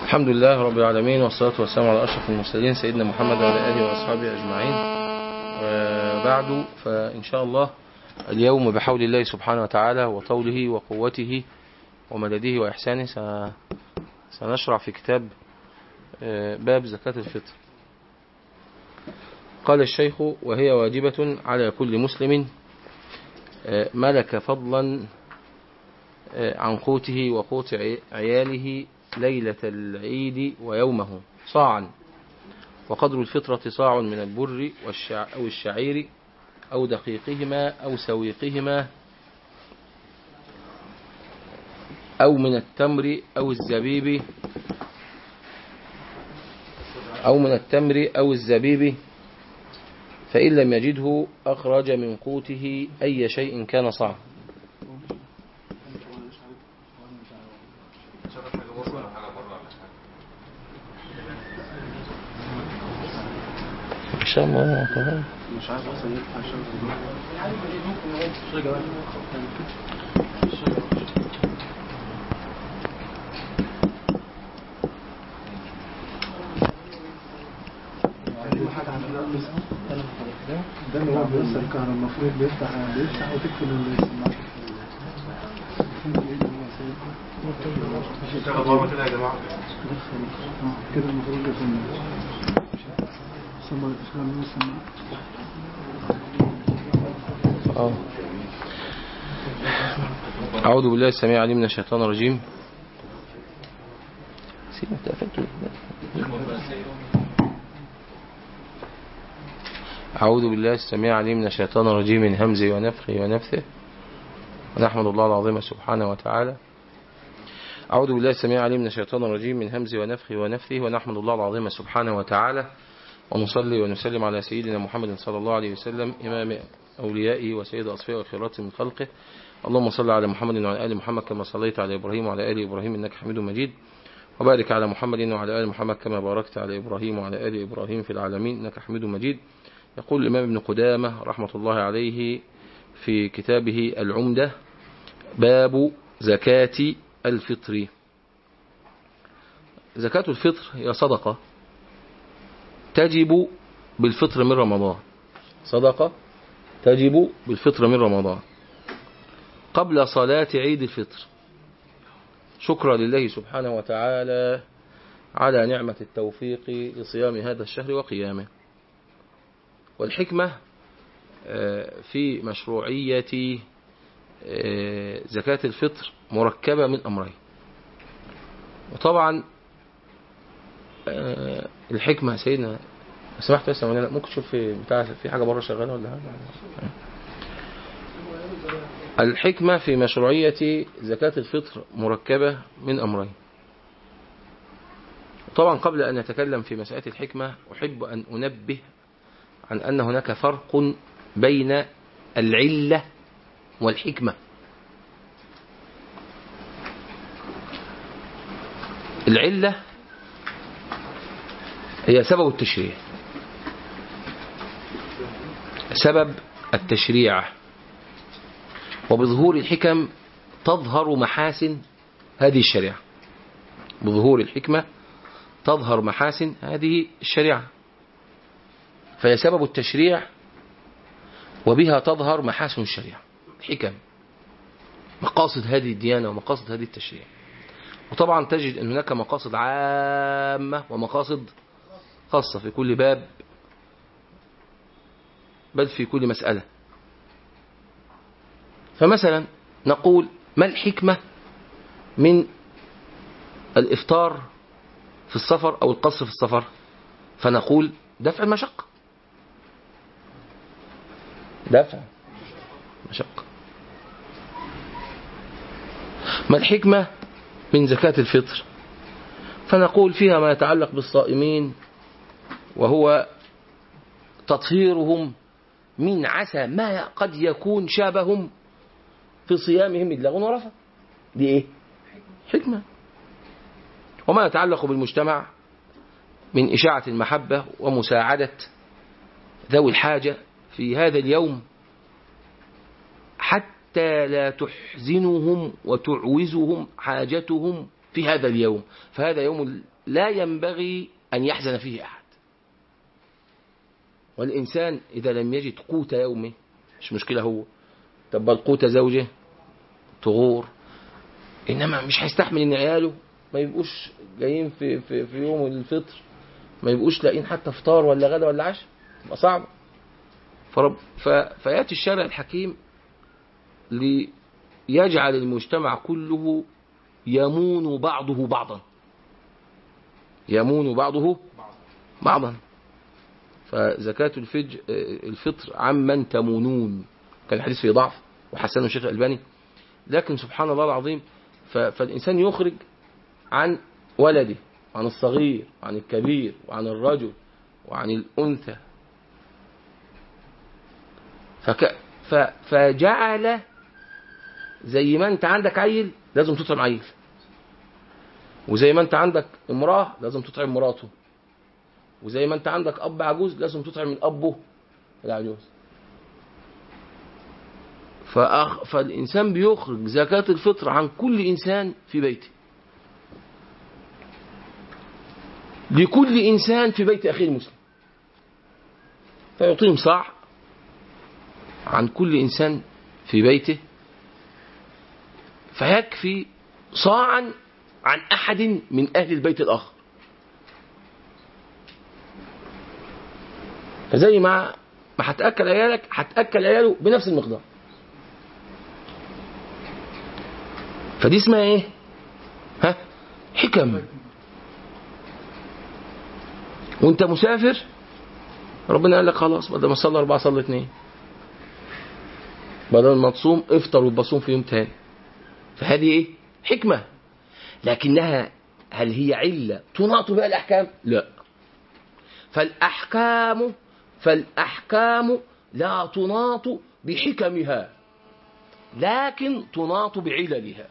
الحمد لله رب العالمين، والصلاة والسلام على أشرف المرسلين سيدنا محمد وعلى آله وأصحابه أجمعين. وبعد، فإن شاء الله اليوم بحول الله سبحانه وتعالى وطوله وقوته ومدده وإحسانه سنشرع في كتاب باب زكاة الفطر. قال الشيخ: وهي واجبة على كل مسلم ملك فضلا عن قوته وقوت عياله ليلة العيد ويومه صاعا، وقدر الفطرة صاع من البر أو الشعير أو دقيقهما أو سويقهما أو من التمر أو الزبيب فإن لم يجده أخرج من قوته أي شيء كان صاع. مش عارف اصلا يفتح ده اللي هو بيوصل الكهرباء، المفروض بيفتح وتقفل السماعات. كده يا جماعه كده المفروض يكون أعوذ بالله السميع العليم من الشيطان الرجيم. أعوذ بالله السميع العليم من الشيطان الرجيم من همزه ونفخه ونفثه، ونحمد الله العظيم سبحانه وتعالى. أعوذ بالله السميع العليم من الشيطان الرجيم من همزه ونفخه ونفثه، ونحمد الله العظيم سبحانه وتعالى، ونصلي ونسلم على سيدنا محمد صلى الله عليه وسلم إمام أوليائه وسيد أصفياء وخيرات من خلقه. اللهم صل على محمد وعلى آل محمد كما صليت على إبراهيم وعلى آل إبراهيم إنك حميد مجيد، وبارك على محمد وعلى آل محمد كما باركت على إبراهيم وعلى آل إبراهيم في العالمين إنك حميد مجيد. يقول الإمام ابن قدامة رحمة الله عليه في كتابه العمدة: باب زكاة الفطر. زكاة الفطر هي صدقة تجب بالفطر من رمضان، صدقة تجب بالفطر من رمضان قبل صلاة عيد الفطر، شكرا لله سبحانه وتعالى على نعمة التوفيق لصيام هذا الشهر وقيامه. والحكمة في مشروعية زكاة الفطر مركبة من أمرين. وطبعا الحكمة سيدنا سمحت بس ممكن تشوف في حاجة بره شغالة ولا حاجة؟ الحكمة في مشروعية زكاة الفطر مركبة من أمرين. طبعا قبل أن نتكلم في مسألة الحكمة أحب أن أنبه عن أن هناك فرق بين العلة والحكمة. العلة هي سبب التشريع، سبب التشريع، وبظهور الحكم تظهر محاسن هذه الشريعة. بظهور الحكمة تظهر محاسن هذه الشريعة، فهي سبب التشريع وبها تظهر محاسن الشريعة، الحكم، مقاصد هذه الديانة ومقاصد هذه التشريع. وطبعا تجد أن هناك مقاصد عامة ومقاصد خاصة في كل باب، بل في كل مسألة. فمثلا نقول: ما الحكمة من الإفطار في السفر أو القصر في السفر؟ فنقول: دفع المشقة، دفع مشقة. ما الحكمة من زكاة الفطر؟ فنقول: فيها ما يتعلق بالصائمين، وهو تطهيرهم من عسى ما قد يكون شابهم في صيامهم إدلاغ ورفث. دي إيه؟ حكمة. وما يتعلق بالمجتمع من إشاعة المحبة ومساعدة ذوي الحاجة في هذا اليوم حتى لا تحزنهم وتعوزهم حاجتهم في هذا اليوم، فهذا يوم لا ينبغي أن يحزن فيه أحد. والإنسان إذا لم يجد قوت يومه مش مشكلة هو، طب بل قوت زوجه تغور، إنما مش هيستحمل إن عياله ما يبقوش جايين في يوم الفطر ما يبقوش لاقين حتى فطار ولا غدا ولا عشاء، تبقى صعبة. فيأتي الشارع الحكيم ليجعل المجتمع كله يمون بعضه بعضا، يمون بعضه بعضا. فزكاة الفطر عمن تمونون، كان الحديث فيه ضعف وحسنه الشيخ الألباني، لكن سبحان الله العظيم فالإنسان يخرج عن ولده، عن الصغير وعن الكبير وعن الرجل وعن الأنثى، فجعل زي ما أنت عندك عيل لازم تطعم عيل، وزي ما أنت عندك امرأة لازم تطعم مراته، وزي ما أنت عندك أب عجوز لازم تطعم من أبه العجوز. فالإنسان بيخرج زكاة الفطر عن كل إنسان في بيته، لكل إنسان في بيت أخيه المسلم، فيعطيهم صاع عن كل إنسان في بيته، فيكفي صاعا عن أحد من أهل البيت الآخر. فزي ما هتأكل عيالك هتأكل عياله بنفس المقدار. فدي اسمها ايه؟ حكم. وانت مسافر ربنا قال لك خلاص بدل ما تصلي 4 صلي 2، بدل ما تصوم افطر وتصوم في يوم تاني. فهذه ايه؟ حكمة. لكنها هل هي علة تناط بها الأحكام؟ لا. فالأحكام لا تناط بحكمها، لكن تناط بعللها،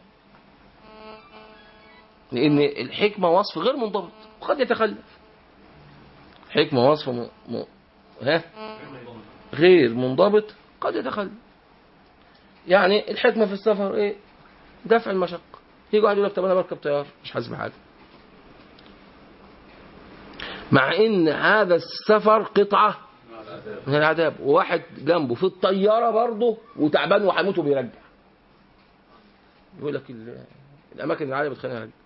لأن الحكمة وصف غير منضبط وقد يتخلف. حكمة وصف غير منضبط قد يتخلف. يعني الحكمة في السفر ايه؟ دفع المشقة. يجي واحد يقول لك طب انا بركب طيار مش حاسب حاجة، مع ان هذا السفر قطعة من العذاب، وواحد جنبه في الطيارة برضه وتعبان وهيموت وبيرجع، يقول لك الاماكن العالية بتخلينا نرجع.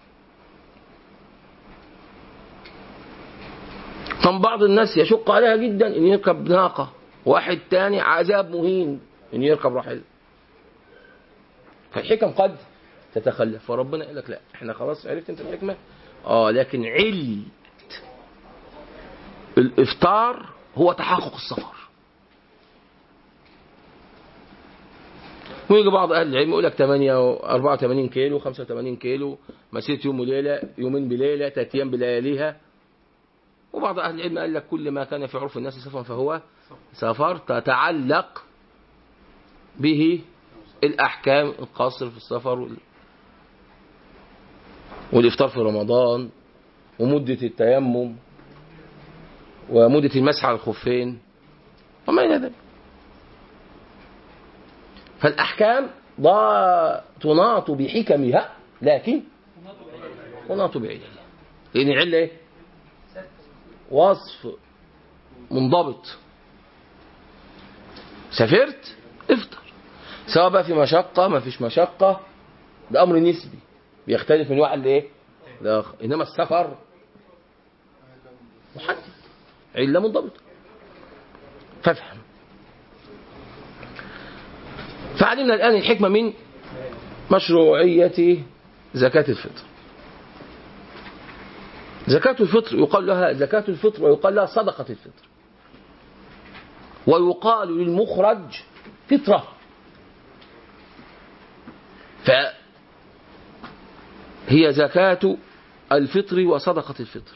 طب بعض الناس يشق عليها جدا ان يركب ناقة، واحد تاني عذاب مهين ان يركب راحلة. فالحكم قد تتخلف، فربنا قال لك لا احنا خلاص عرفت انت الحكمة، لكن علة الافطار هو تحقق السفر. ويجي بعض اهل العلم يقول لك 84 كيلو 85 كيلو مسيرة يوم وليلة، يومين بليلة 3 أيام بلياليها. وبعض اهل العلم قال لك كل ما كان في عرف الناس سفرا فهو سفر، تتعلق به الأحكام القاصر في السفر والإفطار في رمضان ومدة التيمم ومدة المسح على الخفين وما إلى ذلك. فالأحكام تناط بحكمها، لكن تناط بعللها، لأن العلة إيه؟ وصف منضبط. سافرت افطر، سواء بقى في مشقة ما فيش مشقة، ده أمر نسبي بيختلف من واحد لإيه لآخر. إنما السفر محدد، علة منضبطة. فافهم. فعلمنا الآن الحكمة من مشروعية زكاة الفطر. زكاة الفطر يقال لها زكاة الفطر ويقال لها صدقة الفطر، ويقال للمخرج فطرة. فهي زكاة الفطر وصدقة الفطر،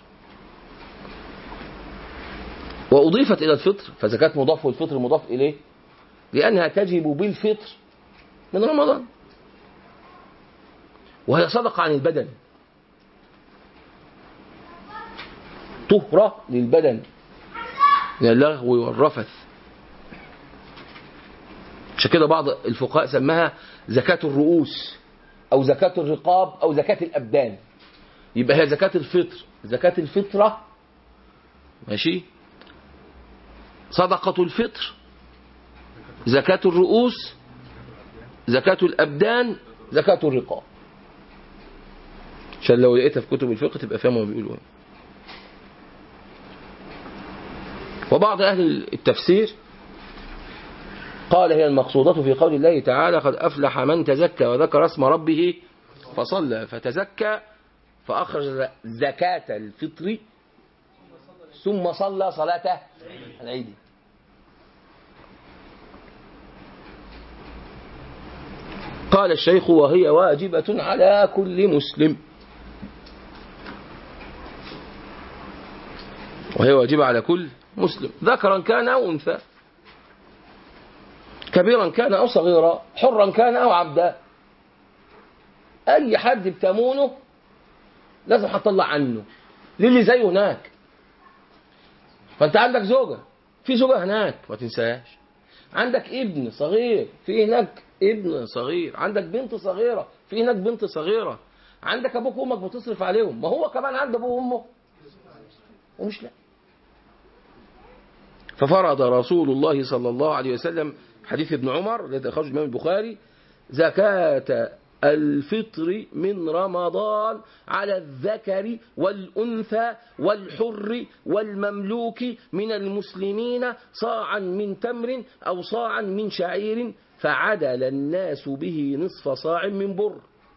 وأضيفت إلى الفطر، فزكاة مضاف والفطر مضاف إليه، لأنها تجب بالفطر من رمضان، وهي صدقة عن البدن، طهرة للبدن من اللغو والرفث. عشان كده بعض الفقهاء سماها زكاة الرؤوس أو زكاة الرقاب أو زكاة الأبدان. يبقى هي زكاة الفطر، زكاة الفطرة ماشي، صدقة الفطر، زكاة الرؤوس، زكاة الأبدان، زكاة الرقاب، عشان لو لقيتها في كتب الفقه تبقى فاهم ما بيقولوا. وبعض أهل التفسير قال هي المقصودة في قول الله تعالى قد أفلح من تزكى وذكر اسم ربه فصلى فتزكى فأخرج زكاة الفطر ثم صلى صلاة العيد. قال الشيخ وهي واجبة على كل مسلم، وهي واجبة على كل مسلم ذكرا كان أو أنثى، كبيرا كان أو صغيرا، حرا كان أو عبدا، أي حد بتمونه لازم هتطلع عنه للي زيه هناك. فأنت عندك زوجة، في زوجة هناك ما تنساهاش، عندك ابن صغير، في هناك ابن صغير، عندك بنت صغيرة، في هناك بنت صغيرة، عندك أبوك وأمك بتصرف عليهم، ما هو كمان عنده أبوه وأمه ومش لا. ففرض رسول الله صلى الله عليه وسلم حديث ابن عمر الذي أخرجه الإمام البخاري زكاة الفطر من رمضان على الذكر والأنثى والحر والمملوك من المسلمين صاعا من تمر أو صاعا من شعير فعدل الناس به نصف صاع من بر.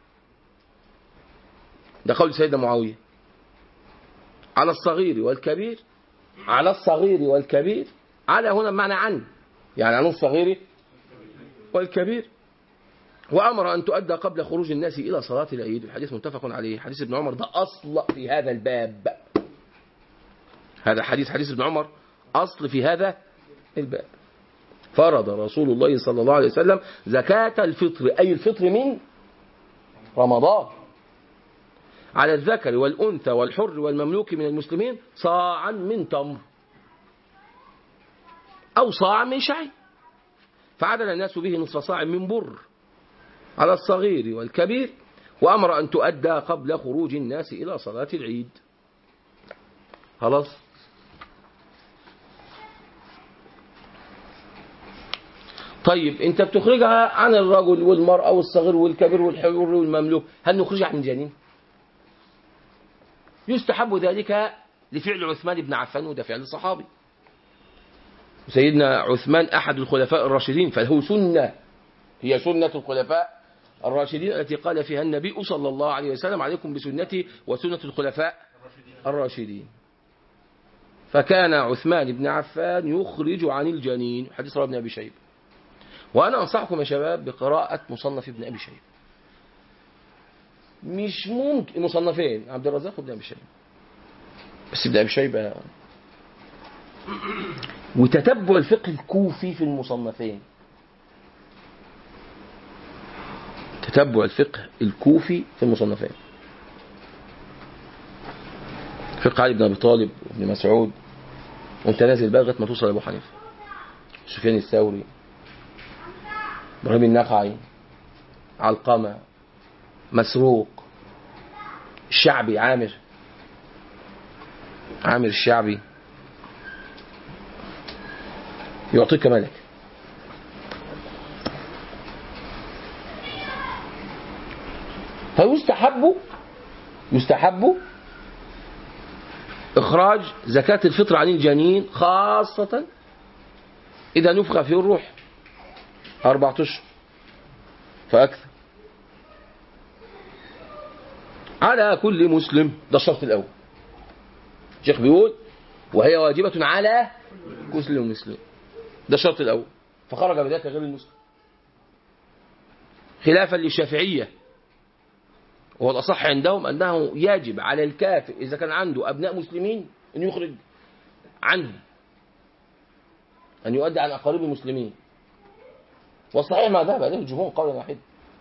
ده قول سيدنا معاوية. على الصغير والكبير، على الصغير والكبير، على هنا بمعنى عن، يعني عن الصغير والكبير. وأمر أن تؤدى قبل خروج الناس إلى صلاة العيد. الحديث متفق عليه، حديث ابن عمر ده أصل في هذا الباب. هذا حديث ابن عمر أصل في هذا الباب. فرض رسول الله صلى الله عليه وسلم زكاة الفطر، أي الفطر من رمضان، على الذكر والأنثى والحر والمملوك من المسلمين صاعا من تمر أو صاعا من شعير فعدل الناس به نصف صاع من بر على الصغير والكبير. وأمر أن تؤدى قبل خروج الناس إلى صلاة العيد. خلاص. طيب أنت بتخرجها عن الرجل والمرأة والصغير والكبير والحر والمملوك، هل نخرجها عن الجنين؟ يستحب ذلك لفعل عثمان بن عفان، وده فعل صحابي. سيدنا عثمان أحد الخلفاء الراشدين، فله سنة، هي سنة الخلفاء الراشدين التي قال فيها النبي صلى الله عليه وسلم عليكم بسنتي وسنة الخلفاء الراشدين. فكان عثمان بن عفان يخرج عن الجنين، حديث رواه ابن أبي شيبة. وأنا أنصحكم يا شباب بقراءة مصنف ابن أبي شيبة. مش ممكن مصنفين، عبد الرزاق وابن أبي شيبة، بس ابن أبي شيبة. وتتبع الفقه الكوفي في المصنفين، تتبع الفقه الكوفي في المصنفين، فقه علي بن أبي طالب وابن مسعود، وانت نازل بقى لغايه ما توصل لأبو حنيفة، سفيان الثوري، إبراهيم النخعي، علقمة، مسروق، الشعبي، عامر الشعبي، يعطيك ملك. فيستحب إخراج زكاة الفطر عن الجنين، خاصة إذا نفخ فيه الروح 4 أشهر فأكثر، على كل مسلم. ده الشرط الأول. الشيخ بيقول وهي واجبة على كل مسلم، ده الشرط الأول. فخرج بذلك غير المسلم، خلافا للشافعية، وهو الأصح عندهم أنه يجب على الكافر إذا كان عنده أبناء مسلمين أن يخرج عنهم، أن يؤدي عن أقارب المسلمين. والصحيح ما ذهب إليه الجمهور قولا واحدا،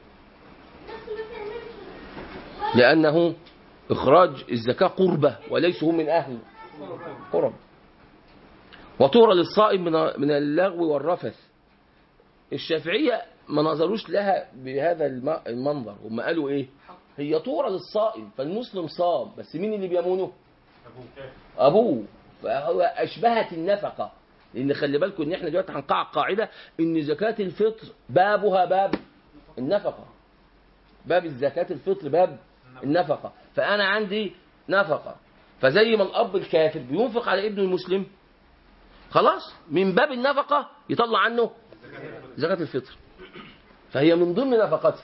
لأنه إخراج الزكاة قربة وليسوا هم من أهل قرب. وطهر للصائم من اللغو والرفث. الشافعية ما نظروش لها بهذا المنظر، هم قالوا إيه؟ هي طورة للصائم، فالمسلم صام، بس مين اللي بيمونه؟ أبوه. فهو أشبهت النفقة. لأن خلي بالكم إن إحنا دلوقتي هنقع قاعدة إن زكاة الفطر بابها باب النفقة. باب الزكاة الفطر باب النفقة. فأنا عندي نفقة، فزي ما الأب الكافر بينفق على ابنه المسلم، خلاص من باب النفقة يطلع عنه زكاة الفطر، فهي من ضمن نفقته.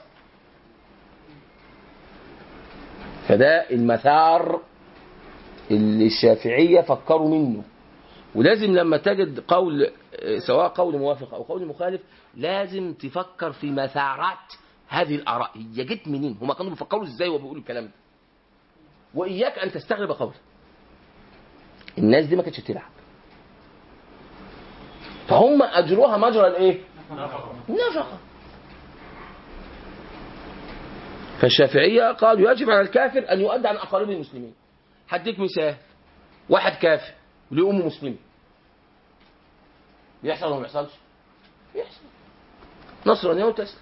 فده المثار اللي الشافعية فكروا منه. ولازم لما تجد قول، سواء قول موافق أو قول مخالف، لازم تفكر في مثارات هذه الآراء، هي جت منين، هما كانوا بيفكروا ازاي وبيقولوا الكلام ده. وإياك أن تستغرب قوله. الناس دي ما كانتش بتلعب، فهم أجروها مجرى الايه؟ النفقة. فالشافعية قالوا يجب على الكافر أن يؤدي عن أقارب المسلمين. هديك مثال، واحد كافر وليه أم مسلمة، بيحصل ولا ما بيحصلش؟ بيحصل. نصرانية وتسلم،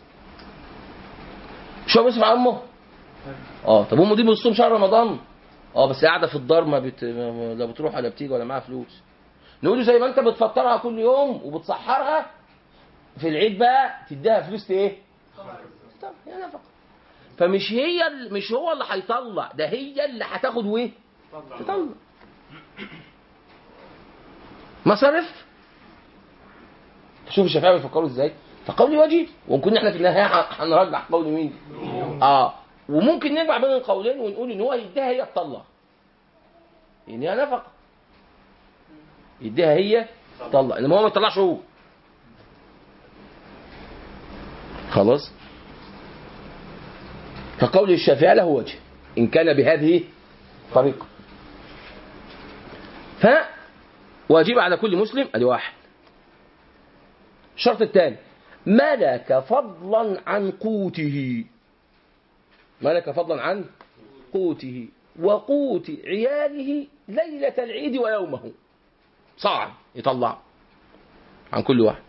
مش هو بيصرف على أمه؟ طب أمه دي بتصوم شهر رمضان؟ بس قاعدة في الدار لا بتروح ولا بتيجي ولا معاها فلوس. نقول له زي ما أنت بتفطرها كل يوم وبتصحرها، في العيد بقى تديها فلوس إيه؟ طب هي نفقة. فمش مش هو اللي هيطلع، ده هي اللي هتاخد وايه؟ تطلع مصارف. شوف الشافعية بيفكروا ازاي. فقول واجب، وان كنا احنا في النهايه هنرجح قول مين؟ وممكن نجمع بين القولين ونقول ان هو يديها هي تطلع، ان هي نفقه، يديها هي تطلع، انما هو ما يطلعش هو. خلاص. فقول الشافعي له وجه إن كان بهذه الطريقة. فواجب على كل مسلم ادي واحد. الشرط الثاني ملك فضلا عن قوته، ملك فضلا عن قوته وقوت عياله ليلة العيد ويومه، صعب يطلع عن كل واحد.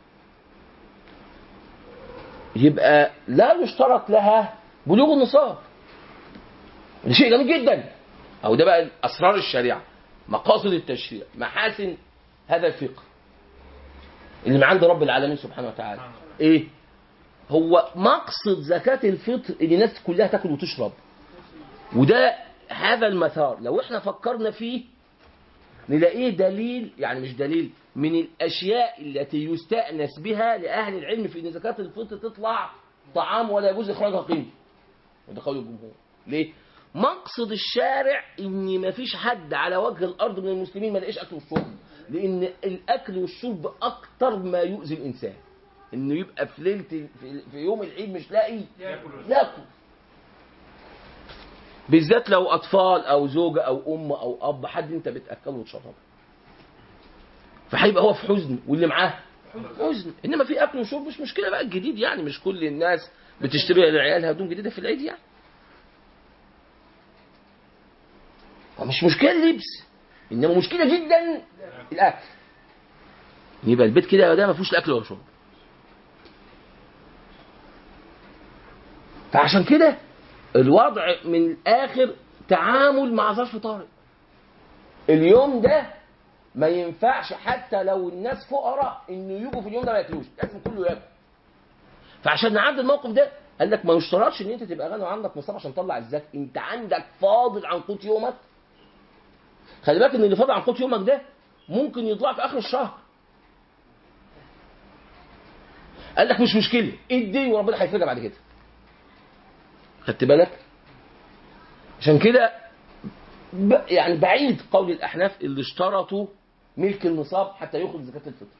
يبقى لا يشترط لها بلوغ النصاب، ده شيء جميل جدا. أو ده بقى أسرار الشريعة، مقاصد التشريع، محاسن هذا الفقه اللي من عند رب العالمين سبحانه وتعالى. إيه هو مقصد زكاة الفطر؟ إن الناس كلها تأكل وتشرب. وده هذا المثار لو احنا فكرنا فيه نلاقيه دليل، يعني مش دليل، من الأشياء التي يستأنس بها لأهل العلم في أن زكاة الفطر تطلع طعام ولا يجوز إخراجها قيمة. وده قول الجمهور. ليه؟ مقصد الشارع ان ما فيش حد على وجه الارض من المسلمين ما لقيش اكل وشرب، لان الاكل والشرب اكتر ما يؤذي الانسان. انه يبقى في ليله في يوم العيد مش لاقي ياكل، بالذات لو اطفال او زوجه او ام او اب، حد انت بتاكله وتشربه، فهيبقى هو في حزن واللي معاه حزن. انما في اكل وشرب مش مشكله بقى. الجديد يعني مش كل الناس بتشتري لعيالها هدوم جديده في العيد يعني، مش مشكلة اللبس، إنما مشكلة جدا الأكل. يبقى البيت كده ده ما فيهوش الأكل ولا شرب. فعشان كده الوضع من الآخر تعامل مع ظرف طارئ. اليوم ده ما ينفعش حتى لو الناس فقراء إنه يجوا في اليوم ده ما ياكلوش، لازم كله ياكل. فعشان نعدي الموقف ده قال لك ما يشترطش إن أنت تبقى غني وعندك نصاب عشان تطلع الزكاة. أنت عندك فاضل عن قوت يومك. خلي بالك ان اللي فاضل عن قوت يومك ده ممكن يطلع في اخر الشهر. قال لك مش مشكله، ادي وربنا هيفرجها بعد كده. خدت بالك؟ عشان كده يعني بعيد قول الاحناف اللي اشترطوا ملك النصاب حتى يخرج زكاه الفطر.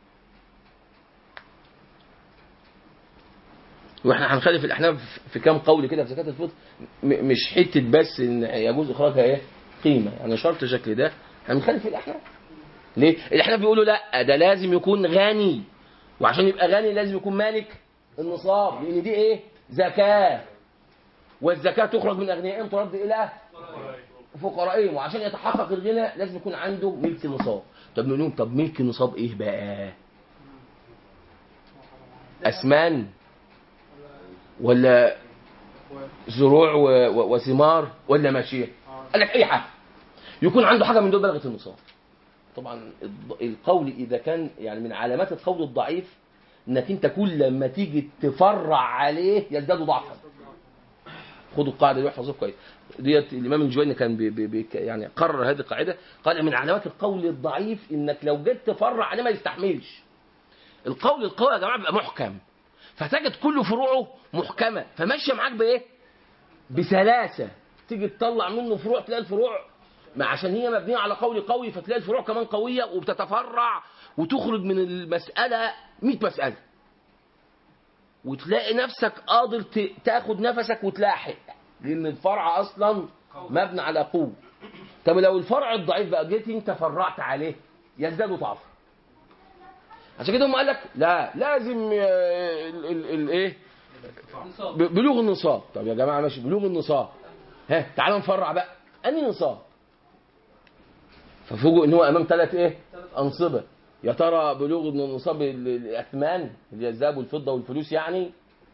واحنا هنخالف الاحناف في كام قول كده في زكاه الفطر، مش حته بس ان يجوز اخراجها ايه قيمه، يعني شرط شكل ده هنخالف الاحناف. ليه؟ الاحناف بيقولوا لا، ده لازم يكون غني، وعشان يبقى غني لازم يكون مالك النصاب، لان دي ايه؟ زكاه، والزكاه تخرج من اغنيائهم ترد الى فقرائهم، وعشان يتحقق الغنى لازم يكون عنده ملك النصاب. طب نقول لهم طب ملك النصاب ايه بقى؟ اسمان ولا زروع وثمار ولا ماشيه؟ قال لك اي حاجه يكون عنده حاجه من دول بلغت النصاب. طبعا القول اذا كان يعني من علامات القول الضعيف انك انت كل ما تيجي تفرع عليه يزداد ضعفا. خدوا القاعده دي واحفظوها كويس. ديت الامام الجويني كان يعني قرر هذه القاعده، قال من علامات القول الضعيف انك لو جيت تفرع عليه ما يستحملش. القول القوي يا جماعه بيبقى محكم، فتجد كل فروعه محكمه فماشيه معاك بايه؟ بسلاسه. تيجي تطلع منه فروع تلاقي الفروع عشان هي مبنيه على قول قوي فتلاقي الفروع كمان قويه وبتتفرع وتخرج من المساله 100 مساله، وتلاقي نفسك قادر تاخد نفسك وتلاحق لان الفرع اصلا مبني على قوه. طب لو الفرع الضعيف بقى جيت انت فرعت عليه يزداد ضعفا. عشان كده هم قال لك لا لازم الايه بلوغ النصاب. طب يا جماعه ماشي بلوغ النصاب، ها تعالوا نفرع بقى انهي نصاب. ففوجئوا ان هو امام ثلاث ايه انصبه. يا ترى بلوغ النصاب الاثمان اللي هي الذهب والفضه والفلوس، يعني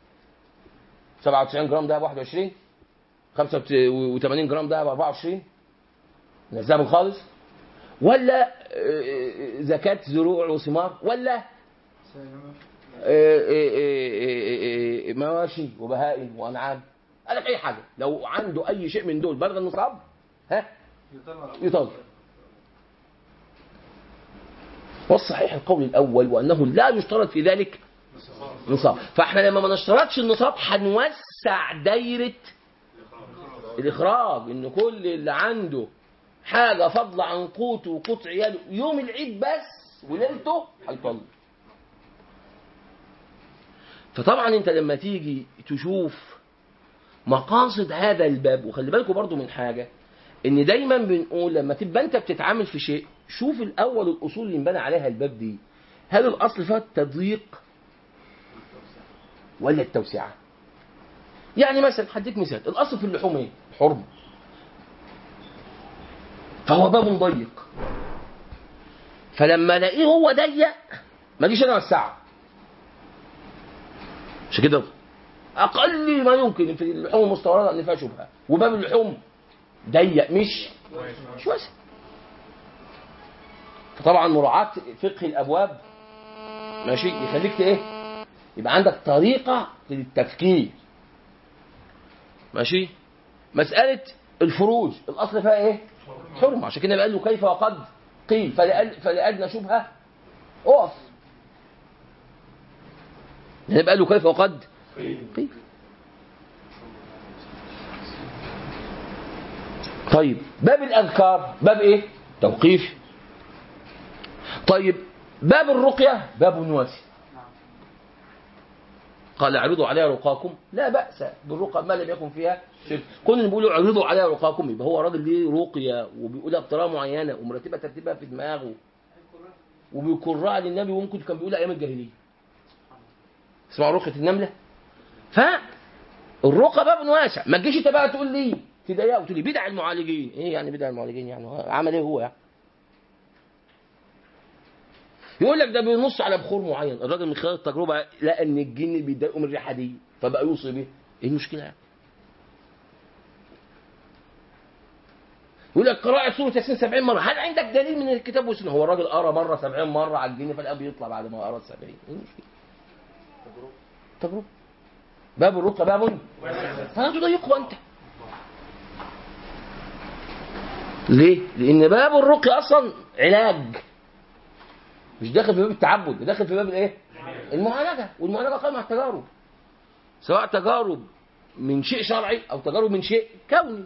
97 جرام دهب 21، 85 جرام دهب 24، الذهب الخالص، ولا زكاة زروع وثمار، ولا مواشي وبهائم وانعام. قال لك اي حاجه لو عنده اي شيء من دول بلغ النصاب ها يطلع. والصحيح القول الاول وانه لا يشترط في ذلك نصاب. فاحنا لما ما نشترطش النصاب هنوسع دايره الاخراج، ان كل اللي عنده حاجه فضل عن قوته وقوت عياله يوم العيد بس وليلته هيطلع. فطبعا انت لما تيجي تشوف مقاصد هذا الباب، وخلي بالكم برضو من حاجه ان دايما بنقول لما تبقى انت بتتعامل في شيء شوف الاول الاصول اللي انبنى عليها الباب دي، هل الاصل فيها التضييق ولا التوسعه؟ يعني مثلا هديك مثال، الاصل في اللحوم ايه؟ حرمه، فهو باب ضيق، فلما الاقيه هو ضيق ما جيش انا اوسعه. مش كده اقل ما يمكن في اللحوم المستورده ان فيها شبهه، وباب اللحوم ضيق مش واسع. فطبعا مراعاه فقه الابواب ماشي يخليك ايه يبقى عندك طريقه للتفكير ماشي. مساله الفروج الاصل فيها ايه؟ حرمه، عشان كده قال له كيف وقد قيل فلأدنى شبهه اقف. يعني قال له كيف وقد قيل. طيب باب الاذكار باب ايه؟ توقيفي. طيب باب الرقيه باب واسع، قال اعرضوا عليها رقاكم لا بأس بالرقى ما لم يكن فيها شرك. كل اللي بيقولوا اعرضوا عليها رقاكم يبقى هو راجل ليه رقيه وبيقولها بطريقه معينه ومرتبه ترتيبها في دماغه وبيكرها للنبي، وممكن كان بيقولها ايام الجاهليه. اسمعوا رقيه النمله. فالرقى باب واسع، ما تجيش انت بقى تقول لي تضايقه وتقول لي بدع المعالجين. ايه يعني بدع المعالجين؟ يعني عمل ايه هو يعني؟ يقول لك ده بينص على بخور معين، الراجل من خلال التجربه لقى ان الجن بيتضايقوا من الريحه دي فبقى يوصي بيه. ايه المشكله يعني؟ يقول لك قراءه سوره ياسين 70 مره، هل عندك دليل من الكتاب والسنه؟ هو الراجل قرا مره 70 مره على الجن فالاب يطلع بعد ما قرا 70. ايه المشكله؟ تجربه. باب الرقى باب فلا تضيقه انت. ليه؟ لان باب الرقى اصلا علاج، مش داخل في باب التعبد، داخل في باب الايه؟ المعالجه، والمعالجه قائمه على التجارب، سواء تجارب من شيء شرعي او تجارب من شيء كوني.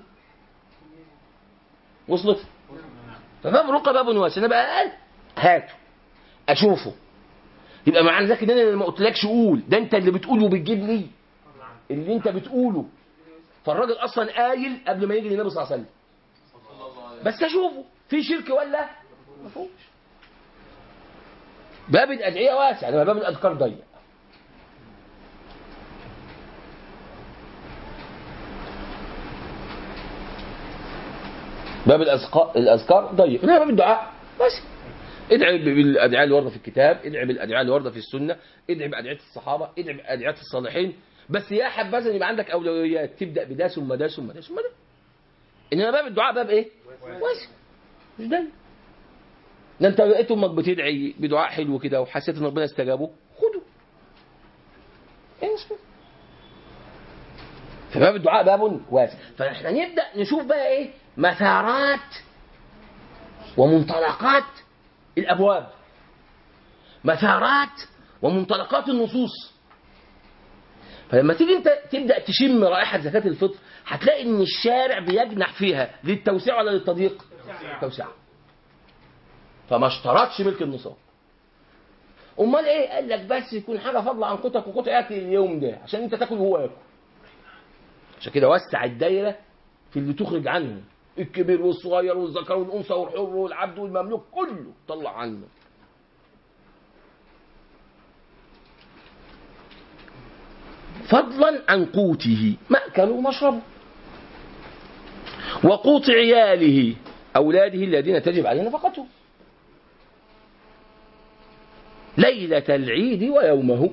وصلت؟ فباب الرقى باب واسع. انا بقى قال هاته اشوفه، يبقى معنى ذلك ان انا ما قلتلكش قول، ده انت اللي بتقوله وبتجيب لي اللي انت بتقوله. فالراجل اصلا قايل قبل ما يجي للنبي صلى الله عليه وسلم، بس اشوفه في شرك ولا ما فيهوش. باب الادعيه واسع انما باب الاذكار ضيق. باب الاذكار ضيق انما باب الدعاء بس. ادعي بالادعيه اللي ورده في الكتاب، ادعي بالادعيه اللي ورده في السنه، ادعي بادعيه الصحابه، ادعي بادعيه الصالحين. بس يا حبذا يبقى عندك اولويات، تبدا بده ثم ده ثم ده ثم ده. انما باب الدعاء باب ايه؟ واسع، مش ده. ده انت لقيت امك بتدعي بدعاء حلو كده وحسيت ان ربنا استجابه، خده. ايه المشكله؟ فباب الدعاء باب واسع. فاحنا نبدا نشوف بقى ايه مثارات ومنطلقات الابواب، مثارات ومنطلقات النصوص. فلما تيجي انت تبدا تشم رائحه زكاه الفطر هتلاقي ان الشارع بيجنح فيها للتوسيع ولا للتضييق؟ توسيع. فما اشترطش ملك النصاب. امال ايه؟ قال لك بس يكون حاجه فاضله عن قوتك وقوت اكل اليوم ده عشان انت تاكل وهو ياكل. عشان كده وسع الدايره في اللي تخرج عنه، الكبير والصغير والذكر والانثى والحر والعبد والمملوك كله طلع عنه. فضلا عن قوته مأكله ومشربه، وقوت عياله أولاده الذين تجب عليه نفقتهم، ليلة العيد ويومه،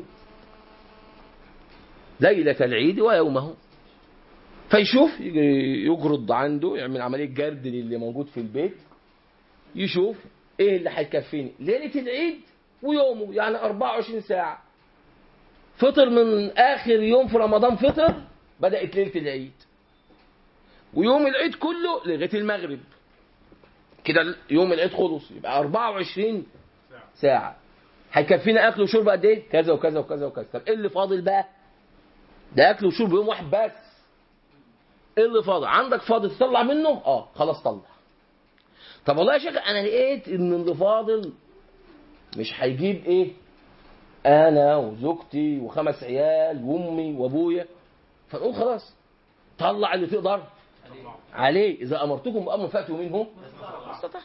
ليلة العيد ويومه. فيشوف يجرد عنده، يعمل عملية جرد للي موجود في البيت، يشوف ايه اللي هيكفيني ليلة العيد ويومه، يعني 24 ساعة. فطر من آخر يوم في رمضان، فطر بدأت ليلة العيد، ويوم العيد كله لغاية المغرب كده يوم العيد خلص، يبقى 24 ساعة. هيكفينا أكل وشرب قد إيه؟ كذا وكذا وكذا وكذا. طب إيه اللي فاضل بقى؟ ده أكل وشرب يوم واحد بس. إيه اللي فاضل؟ عندك فاضل تطلع منه؟ خلاص طلع. طب والله يا شيخ أنا لقيت إن اللي فاضل مش هيجيب إيه؟ أنا وزوجتي و5 عيال وأمي وأبويا. فنقول خلاص طلع اللي تقدر عليه، إذا أمرتكم بأمر فأتوا منه استطعت.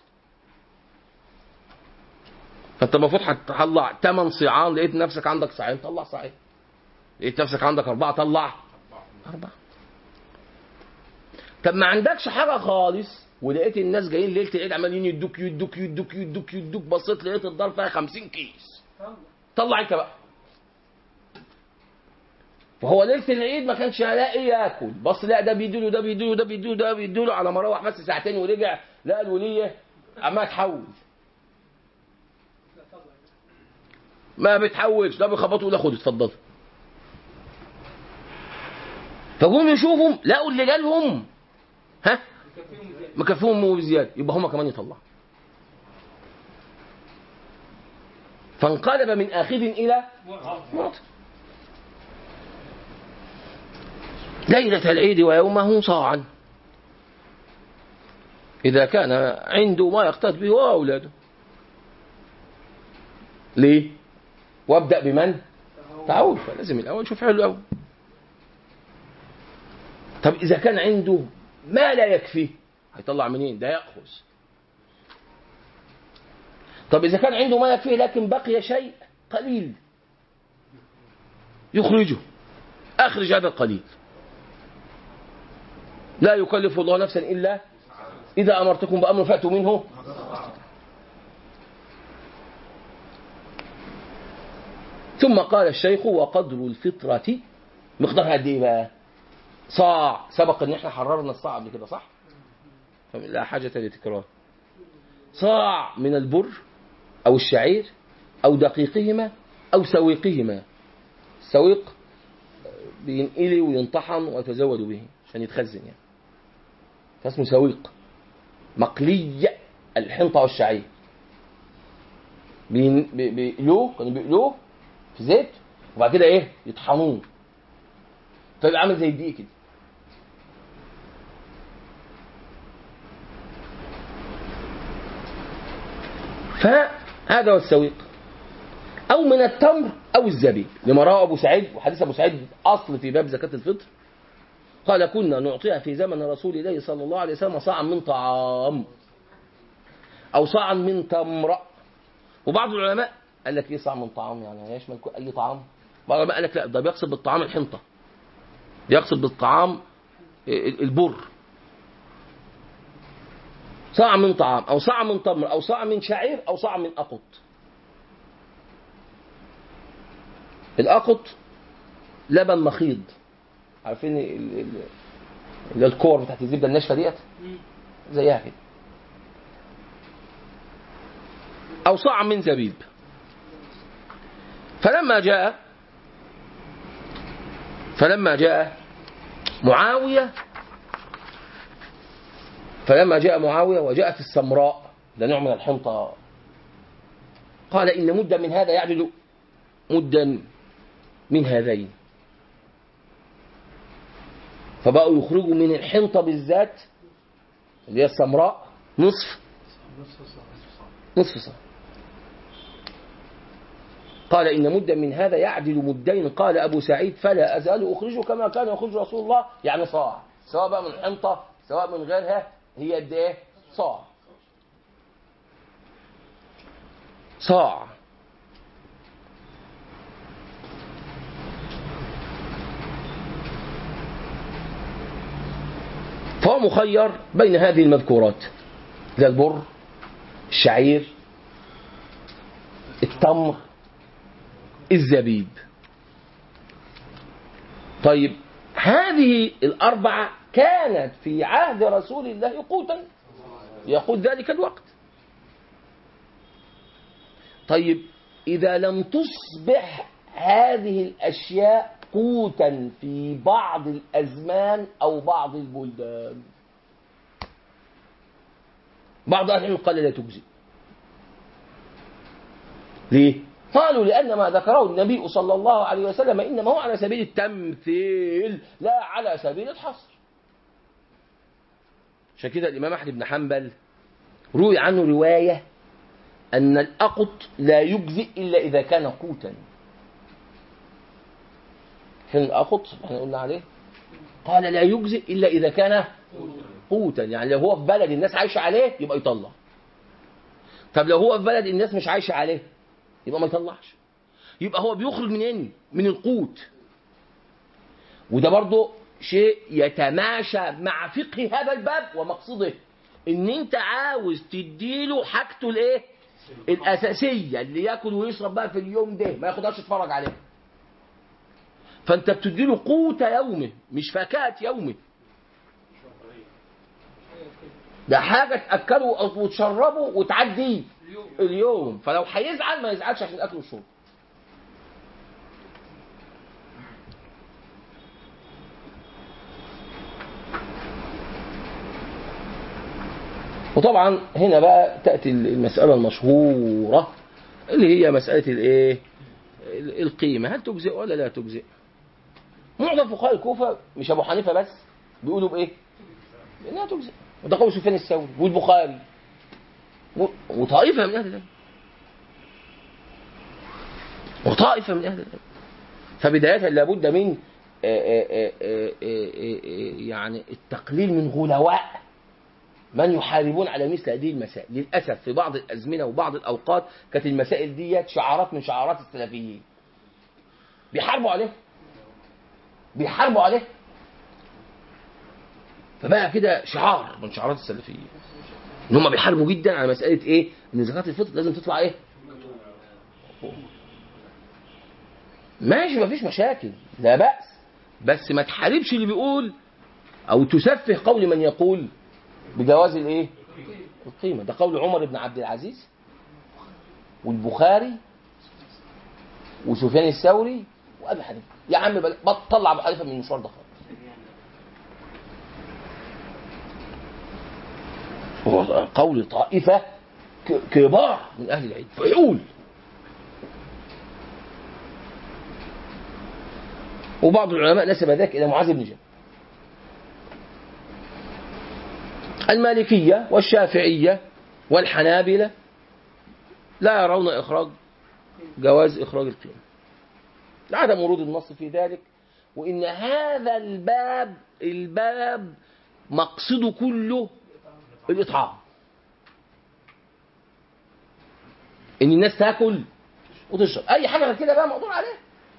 فأنت المفروض هتطلع 8 صيعان، لقيت نفسك عندك صاعين طلع صاعين، لقيت نفسك عندك 4 طلع 4. طب ما عندكش حاجة خالص ولقيت الناس جايين ليلة العيد عمالين يدوك يدوك يدوك يدوك يدوك، بصيت لقيت الدار فيها 50 كيس، طلع انت بقى. فهو ليله العيد ما كانش هلاقي ياكل، بص لا ده بيديله ده بيديله ده بيديله ده بيديله، على ما روح بس ساعتين ورجع لقى الوليه عمال تحول. ما بتحولش، ده بيخبطوا يقول خد اتفضل. فجم يشوفهم لقوا اللي جالهم مكفيهم وزياده، يبقى هم كمان يطلعوا. فانقلب من آخذ إلى معطي. ليلة العيد ويومه صاعا، إذا كان عنده ما يقتات به وأولاده. ليه؟ وابدأ بمن؟ تعود. فلازم الأول شوف حلو الأول. طب إذا كان عنده ما لا يكفيه هيطلع منين؟ ده يأخذ. طب إذا كان عنده ما يكفيه لكن بقي شيء قليل يخرجه، أخرج هذا القليل. لا يكلف الله نفسا إلا إذا أمرتكم بأمر فأتوا منه. ثم قال الشيخ وقدر الفطرة مقدارها قد إيه بقى؟ صاع. سبق ان احنا حررنا الصاع قبل كده صح؟ لا حاجة لتكرار. صاع من البر أو الشعير أو دقيقهما أو سويقهما. السويق بينقلي وينطحن ويتزود به عشان يتخزن يعني، فاسمه سويق. مقلي الحنطة والشعير بيقلوه، كانوا بيقلوه في زيت وبعد كده ايه يطحنوه فيبقى عامل زي الدقيق كده. فهذا هو السويق. أو من التمر أو الزبيب، لما روى أبو سعيد، وحديث أبو سعيد أصل في باب زكاة الفطر، قال كنا نعطيها في زمن رسول الله صلى الله عليه وسلم صاعا من طعام أو صاعا من تمر. وبعض العلماء قال لك ايه صاع من طعام؟ يعني يشمل أي طعام. بعض العلماء قال لك لا، ده بيقصد بالطعام الحنطة، يقصد بالطعام البر. صاع من طعام أو صاع من تمر أو صاع من شعير أو صاع من أقط. الأقط لبن مخيض، عارفين اللي الكور بتاعت الزبده الناشفه ديت زيها كده، او صاع من زبيب. فلما جاء معاوية وجاء في السمراء، ده نوع من الحنطة، قال إن مدا من هذا يعدل مدا من هذين. فبقوا يخرجوا من الحنطة بالذات اللي هي السمراء نصف صاع. قال إن مدا من هذا يعدل مدين. قال أبو سعيد فلا أزال أخرجه كما كان يخرج رسول الله، يعني صاع، سواء بقى من حنطة سواء من غيرها، هي قد إيه؟ صاع. فهو مخير بين هذه المذكورات، زي البر، الشعير، التمر، الزبيب. طيب هذه الأربعة كانت في عهد رسول الله قوتا يقود ذلك الوقت. طيب إذا لم تصبح هذه الأشياء قوتا في بعض الأزمان أو بعض البلدان، بعض أهل العلم قال لا تجزئ. ليه؟ قالوا لأن ما ذكره النبي صلى الله عليه وسلم إنما هو على سبيل التمثيل لا على سبيل الحصر. عشان كده الإمام أحمد بن حنبل روي عنه رواية أن الأقط لا يجزئ إلا إذا كان قوتا. حين الأقط احنا قلنا عليه قال لا يجزئ إلا إذا كان قوتا، يعني لو هو في بلد الناس عايشة عليه يبقى يطلع. طب لو هو في بلد الناس مش عايشة عليه يبقى ما يطلعش. يبقى هو بيخرج منين؟ من القوت. وده برضو شيء يتماشى مع فقه هذا الباب ومقصده، ان انت عاوز تديله حاجته الايه؟ الاساسيه اللي ياكل ويشرب بقى في اليوم ده، ما ياخدهاش يتفرج عليها. فانت بتديله قوت يومه مش فاكهه يومه، ده حاجه تاكله وتشربه وتعدي اليوم. فلو هيزعل ما يزعلش عشان الاكل والشرب. وطبعا هنا بقى تأتي المسألة المشهورة اللي هي مسألة الايه؟ القيمة، هل تجزئ ولا لا تجزئ؟ معظم فقهاء الكوفة مش أبو حنيفة بس بيقولوا بإيه؟ بأنها تجزئ، وده قول سفيان الثوري والبخاري وطائفة من أهل العلم، فبداية لابد من يعني التقليل من غلواء من يحاربون على مثل هذه المسائل. للأسف في بعض الأزمنة وبعض الأوقات كانت المسائل دي شعارات من شعارات السلفيين، بيحاربوا عليه فبقى كده شعار من شعارات السلفيين ان هم بيحاربوا جدا على مسألة ايه؟ ان زكاة الفطر لازم تطلع ايه؟ ماشي مفيش مشاكل، لا بأس، بس ما تحاربش اللي بيقول او تسفه قول من يقول بجواز الايه؟ القيمة. ده قول عمر بن عبد العزيز والبخاري وسفيان الثوري وابي حنيفه. يا عم بطلع ابو حنيفه من المشوار ده خالص. هو قول طائفه كبار من اهل العلم فيقول. وبعض العلماء نسب ذلك الى معاذ بن جبل. المالكية والشافعية والحنابلة لا يرون جواز إخراج القيمة لعدم ورود النص في ذلك، وإن هذا الباب مقصده كله الإطعام، إن الناس تاكل وتشرب، أي حاجة غير كده بقى مقدور عليه.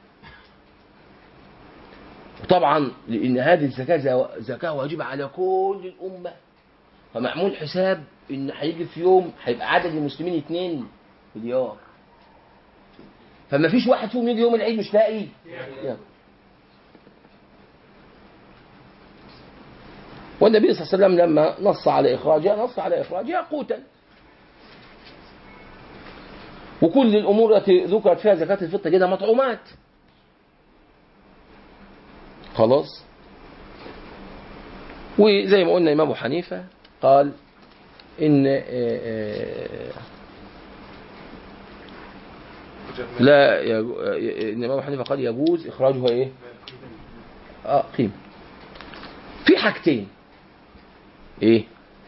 وطبعا لأن هذه الزكاة زكاة واجبة على كل الأمة، فمعمول حساب ان هيجي في يوم هيبقى عدد المسلمين 2 مليار، فما فيش واحد فيهم يجي يوم العيد مش لاقي يعني. والنبي صلى الله عليه وسلم لما نص على إخراجها قوتا. وكل الأمور التي ذكرت فيها زكاة الفطر كده مطعومات. خلاص. وزي ما قلنا إمام أبو حنيفة قال إن لا إن إمام أبو حنيفة قال يجوز إخراجها إيه؟ قيمة. في حاجتين إيه؟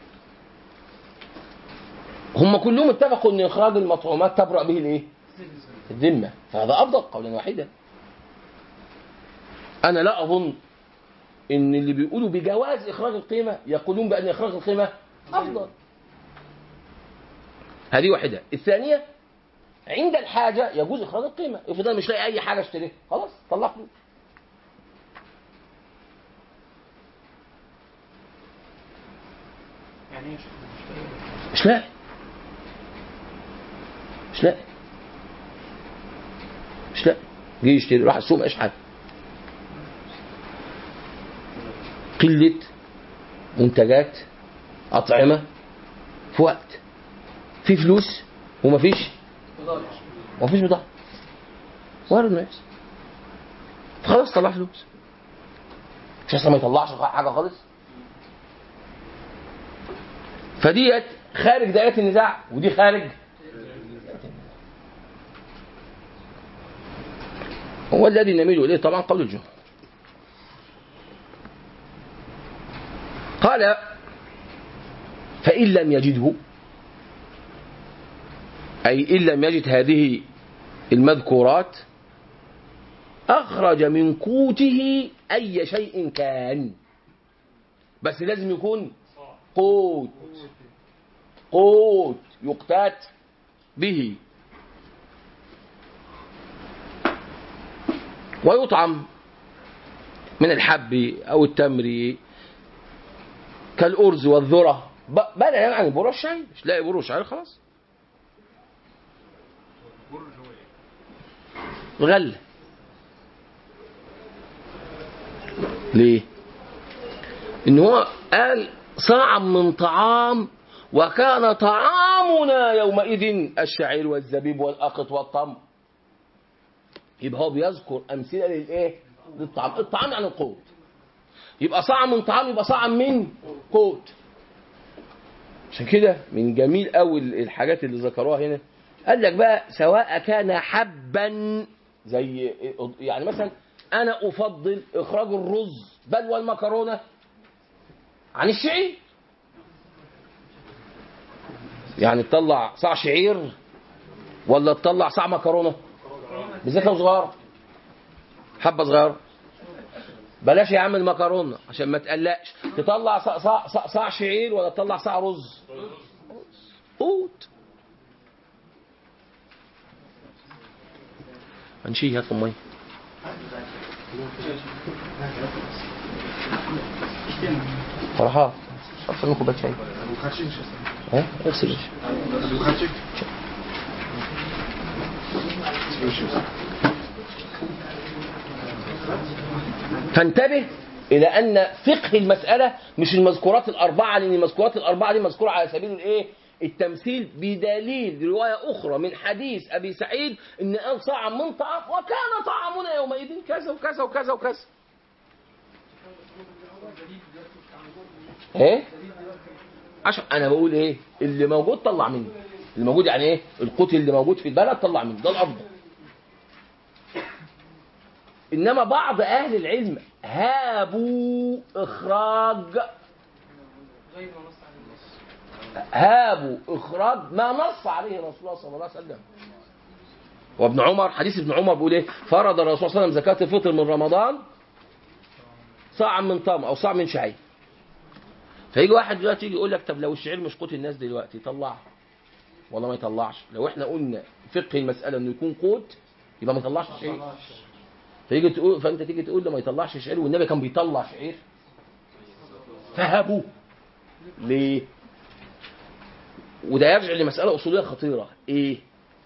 هم كلهم اتفقوا إن إخراج المطعومات تبرأ به الإيه؟ الذمة، فهذا أفضل قولا واحدا. أنا لا أظن إن اللي بيقولوا بجواز إخراج القيمة يقولون بأن إخراج القيمة أفضل. هذه واحدة. الثانية عند الحاجة يجوز إخراج القيمة. افرض أنا مش لاقي أي حاجة اشتريها، خلاص طلع فلوس. يعني ايه مش لاقي جه يشتري، راح السوق مش حاجة، قلة منتجات أطعمة في وقت في فلوس ومفيش بضاعة، وارد ما يحصل. خلاص طلع فلوس، مش اصلا ما يطلعش حاجة خالص. فديت خارج دائرة النزاع ودي خارج. هو الذي نميل إليه طبعا قول الجمهور. قال فإن لم يجده، أي إن لم يجد هذه المذكورات، أخرج من قوته أي شيء كان، بس لازم يكون قوت يقتات به ويطعم من الحب أو التمر كالأرز والذرة، بدلا يعني بر الشعير. مش لاقي بر الشعير خلاص غلة. ليه؟ إن هو قال صاع من طعام، وكان طعامنا يومئذ الشعير والزبيب والأقط والتمر. يبقى هو بيذكر أمثلة للإيه؟ للطعام. الطعام يعني القوت. يبقى صاع من طعام، يبقى صاع من قوت. عشان كده من جميل قوي الحاجات اللي ذكروها هنا، قال لك بقى سواء كان حبا، زي يعني مثلا أنا أفضل إخراج الرز بل والمكرونة عن الشعير. يعني تطلع صاع شعير ولا تطلع صاع مكرونة؟ بالذات لو صغار، حبة صغيرة. بلاش يا عم المكرونة عشان ما تقلقش. تطلع صاع شعير ولا تطلع صاع رز؟ قوت. هنشيه، هات المية. فرحات أفضل من كوباية شاي. ها؟ اغسل. فانتبه إلى أن فقه المسألة مش المذكورات الأربعة، لأن المذكورات الأربعة دي مذكورة على سبيل الإيه؟ التمثيل، بدليل رواية أخرى من حديث أبي سعيد إن قال صاع من طعام وكان طعامنا يومئذ كذا وكذا وكذا وكذا. إيه؟ عشان أنا بقول إيه؟ اللي موجود طلع منه. اللي موجود يعني إيه؟ القوت اللي موجود في البلد طلع منه، ده الأفضل. إنما بعض أهل العلم هابوا إخراج ما نص عليه رسول الله صلى الله عليه وسلم. وابن عمر، حديث ابن عمر بيقول ايه؟ فرض الرسول صلى الله عليه وسلم زكاة الفطر من رمضان صاع من تمر او صاع من شعير. فيجي واحد دلوقتي يجي يقول لك طب لو الشعير مش قوت الناس دلوقتي يطلع ولا ما يطلعش؟ لو احنا قلنا فقه المسألة انه يكون قوت يبقى ما يطلعش الشعير. فانت تيجي تقول له ما يطلعش شعير والنبي كان بيطلع شعير. فهبوا ليه؟ وده يرجع لمسألة أصولية خطيرة. إيه؟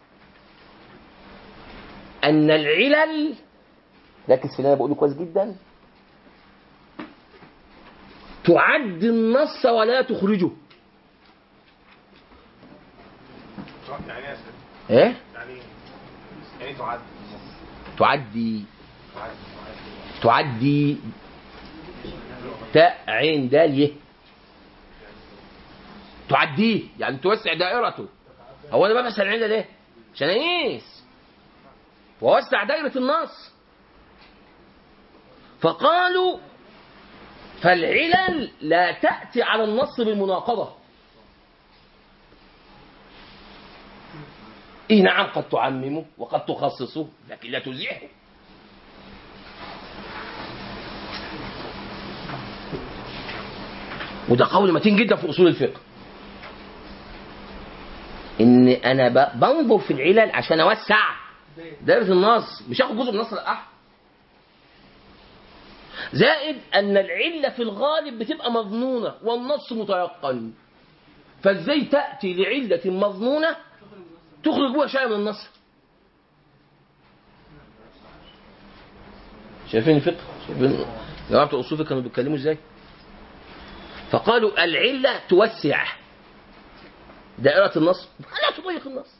أن العلل، ركز في اللي أنا بقوله كويس جدا، تعدي النص ولا تخرجه. ايه يعني تعدي تاء عين دال يه، تعديه يعني توسع دائرته. هو انا ببحث عن العله ليه؟ عشان اقيس ووسع دائره النص. فقالوا فالعلل لا تأتي على النص بالمناقضة. إيه نعم قد تعممه وقد تخصصه لكن لا تزيحه. وده قول متين جدا في أصول الفقه، إن أنا بنظر في العلل عشان أوسع دائرة النص، مش هاخد جزء من النص الأحد. زائد أن العلة في الغالب بتبقى مظنونة والنص متيقن، فازاي تأتي لعلة مظنونة تخرج بها شيء من النص؟ شايفين الفقه؟ شايفين جماعة الأصول كانوا بيتكلموا ازاي؟ فقالوا العلة توسع دائرة النص ولا تضيق النص.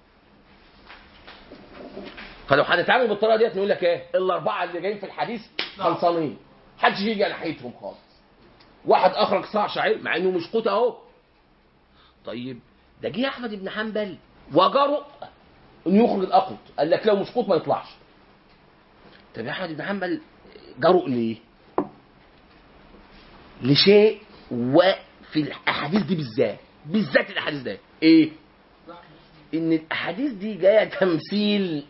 فلو هنتعامل بالطريقة ديت نقول لك ايه؟ الأربعة اللي جايين في الحديث خلصانين، محدش يجي ناحيتهم خالص. واحد أخرج صاع شعير مع إنه مش قوت أهو. طيب ده جه أحمد بن حنبل وجرؤ إنه يخرج الأقط، قال لك لو مش قوت ما يطلعش. طب يا أحمد بن حنبل جرؤ ليه؟ لشيء، وفي الأحاديث دي بالذات الأحاديث دي إيه؟ إن الأحاديث دي جاية تمثيل،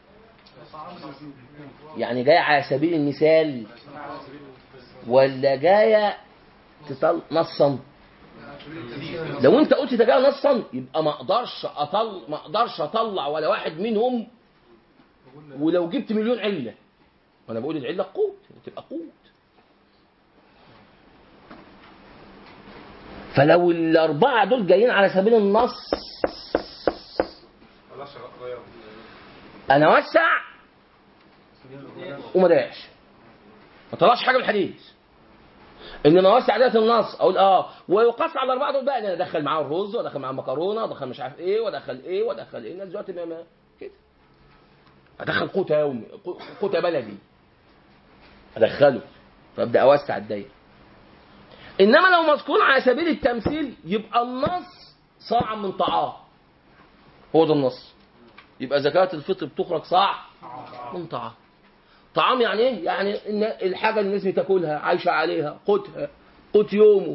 يعني جاية على سبيل المثال ولا جاية نصا؟ لو انت قلت ده جاية نصا يبقى ما اقدرش اطلع ولا واحد منهم، ولو جبت مليون علة. وانا بقول العلة قوت تبقى قوت. فلو الأربعة دول جايين على سبيل النص انا وسع وما ضايقش، ما طلعش حاجه من الحديث. انما وسع دايره النص اقول ويقاس على الاربعه دول بقى ان انا ادخل معاه الرز وادخل معاه المكرونه وادخل مش عارف ايه وادخل ايه الناس دلوقتي ما كده ادخل قوت يومي قوت بلدي ادخله، فابدا اوسع الدايره. انما لو مذكور على سبيل التمثيل يبقى النص صاع من طعام، هو ده النص. يبقى زكاة الفطر بتخرج صاع من طعام. طعام يعني ايه؟ يعني ان الحاجه اللي الناس بتاكلها عايشه عليها، قوت يومه.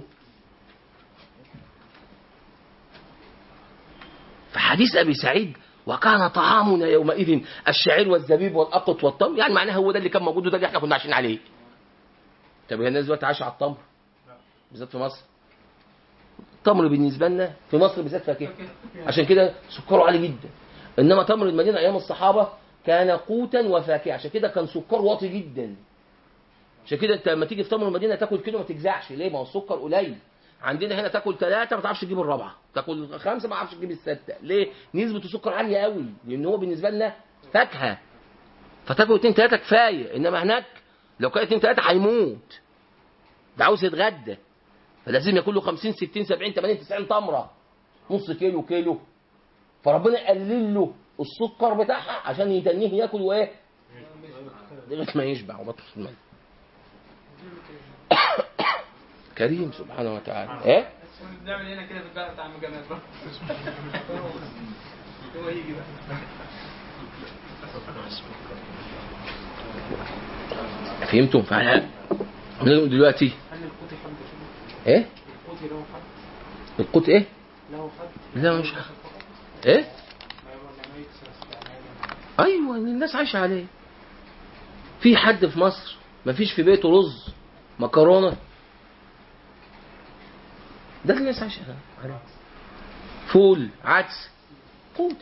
فحديث ابي سعيد وكان طعامنا يومئذ الشعير والزبيب والأقط والتمر، يعني معناها هو ده اللي كان موجود وده اللي احنا كنا عايشين عليه. طب هي الناس دلوقتي عايشه على التمر بالذات في مصر. التمر بالنسبه لنا في مصر بالذات فاكهه، عشان كده سكره عالي جدا. انما تمر المدينه ايام الصحابه كان قوتا وفاكهه، عشان كده كان سكر واطي جدا. عشان كده انت لما تيجي في تمر المدينه تاكل كيلو ما تجزعش، ليه؟ ما هو السكر قليل. عندنا هنا تاكل 3 ما تعرفش تجيب الرابعه، تاكل 5 ما تعرفش تجيب السادسه، ليه؟ نسبه السكر عاليه قوي، لان هو بالنسبه لنا فاكهه. فتاكل 2 3 كفايه، انما هناك لو كان 2 3 هيموت. ده عاوز يتغدى، فلازم ياكل له 50 60 70 80 90 تمره، نص كيلو. فربنا يقلل له السكر بتاعها عشان يتنيه ياكل وايه؟ لغايه ما يشبع وبطل المال. كريم سبحانه وتعالى. ايه؟ بنعمل هنا كده في البلد بتاع المجامعات برضه. هو يجي بقى. فهمتم؟ فعلا دلوقتي ايه؟ القوت ايه؟ لا مش ايه؟ ايوه الناس عايشه عليه. في حد في مصر ما فيش في بيته رز مكرونه؟ ده اللي الناس عايشه عليه. فول عدس قوت.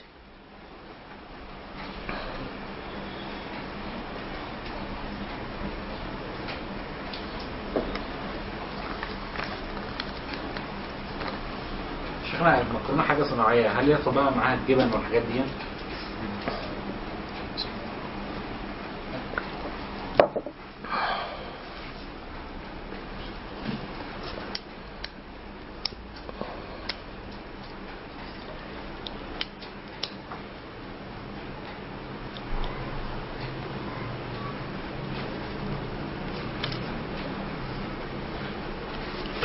شيخنا المكرونه حاجه صناعيه، هل يدخل بقى معاها الجبن والحاجات دي؟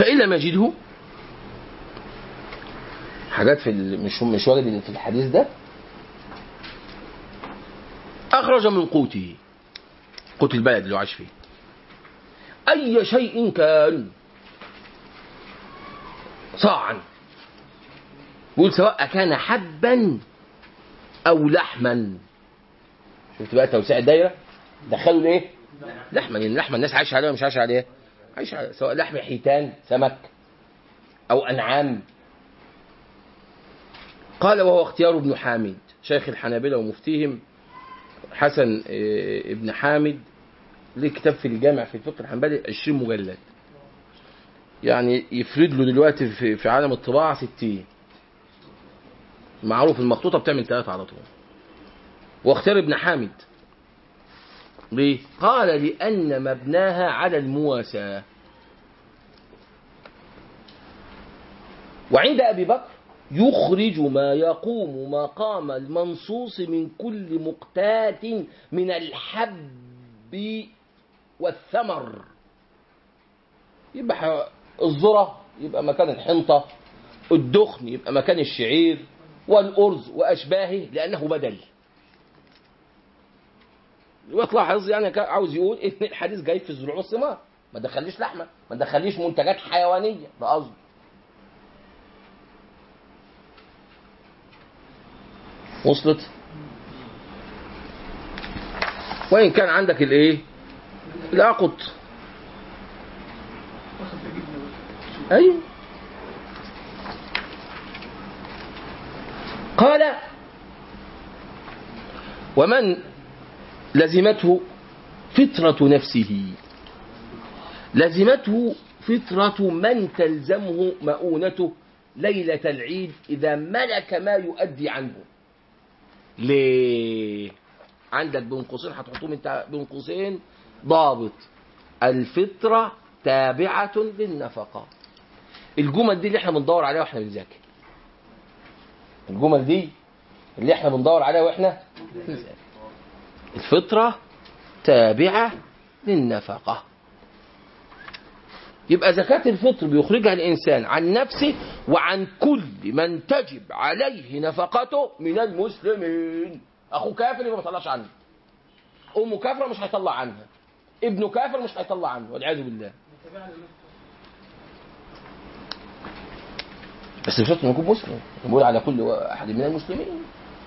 فإن لم يجده حاجات في مش وارد في الحديث ده، أخرج من قوته، قوت البلد اللي عاش فيه، أي شيء كان، صاعا، يقول سواء كان حبا أو لحما. شفت بقى توسيع الدايرة؟ دخلوا ليه؟ لحما، يعني لحما الناس عايشة عليه ولا مش عايشة عليه؟ عايشة عليه، سواء لحم حيتان سمك أو أنعام. قال وهو اختيار ابن حامد شيخ الحنابلة ومفتيهم، حسن ابن حامد، ليه كتاب في الجامع في الفقه الحنبلي 20 مجلد، يعني يفرد له دلوقتي في عالم الطباعة 60. معروف المخطوطة بتعمل 3 على طول. واختار ابن حامد ليه؟ قال لأن مبناها على المواساة. وعند أبي بكر يخرج ما يقوم مقام المنصوص من كل مقتات من الحب والثمر. يبقى الذرة يبقى مكان الحنطة، الدخن يبقى مكان الشعير، والأرز وأشباهه، لأنه بدل. ويطلع حظ يعني عاوز يقول إن الحديث جاي في الزروع والثمار، ما دخليش لحمة، ما دخليش منتجات حيوانية، ده قصده. وصلت؟ وإن كان عندك الإيه؟ العقد. أيوه. قال ومن لزمته فطرة نفسه، لزمته فطرة من تلزمه مؤونته ليلة العيد إذا ملك ما يؤدي عنه. ليه؟ عندك بين قوسين، هتحطوهم انت بين قوسين ضابط: الفطرة تابعة للنفقة. الجمل دي اللي احنا بندور عليها واحنا بنذاكر، الجمل دي اللي احنا بندور عليها واحنا بنذاكر. الفطرة تابعة للنفقة. يبقى زكاة الفطر بيخرجها الإنسان عن نفسه وعن كل من تجب عليه نفقته من المسلمين. أخوه كافر يبقى ما طلعش عنه، أمه كافرة مش هيطلع عنها، ابنه كافر مش هيطلع عنه، والعياذ بالله. بس مش شرط انه يكون مسلم، بيقول على كل أحد من المسلمين.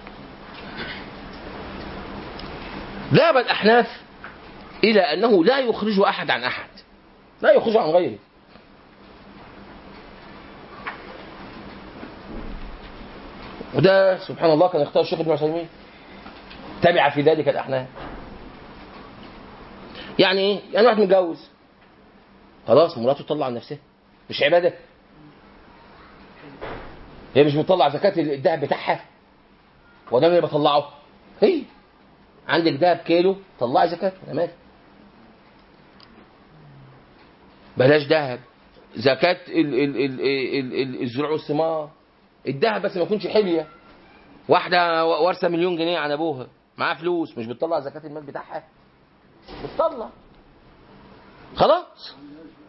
ذهب الأحناف إلى أنه لا يخرج أحد عن أحد، لا يخرج عن غيره. وده سبحان الله كان يختار الشيخ ابن عثيمين، تبع في ذلك الأحناف. يعني إيه؟ يعني واحد متجوز خلاص مراته تطلع عن نفسها، مش عبادة؟ هي مش بتطلع زكاة الذهب بتاعها؟ وده اللي بطلعه هي. عندك ذهب كيلو طلعي زكاة، أنا مالي. بلاش ذهب، زكاة الزروع والثمار. الذهب بس ما يكونش حلية. واحدة وارثة 1,000,000 جنيه عن أبوها، معاها فلوس، مش بتطلع زكاة المال بتاعها؟ بتطلع خلاص،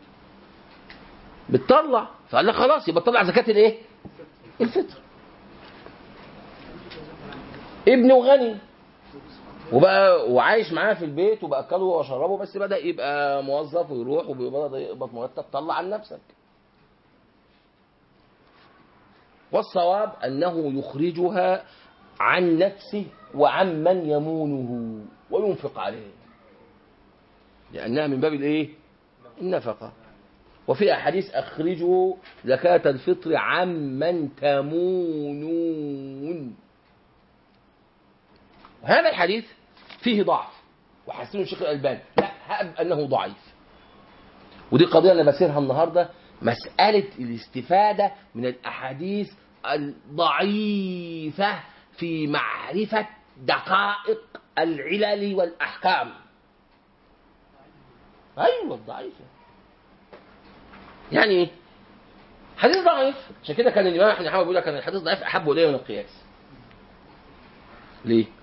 بتطلع. فقال لك خلاص يبقى تطلع زكاة الايه؟ الفطر. ابنه غني وبقى وعايش معاه في البيت وبأكله وأشربه، بس بدأ يبقى موظف ويروح وبدأ يقبض مرتب، طلع عن نفسك. والصواب أنه يخرجها عن نفسه وعن من يمونه وينفق عليه، لأنها من باب الايه؟ النفقة. وفي أحاديث أخرجوا زكاة الفطر عمن تمونون. وهذا الحديث فيه ضعف وحسنه الشيخ الألباني، لا هأب أنه ضعيف. ودي قضية أنا بسيرها النهاردة، مسألة الاستفادة من الأحاديث الضعيفة في معرفة دقائق العلل والأحكام. أيوة الضعيفة، يعني حديث ضعيف. عشان كده كان الإمام أحمد بيقول لك كان الحديث ضعيف أحب إليه من القياس. ليه؟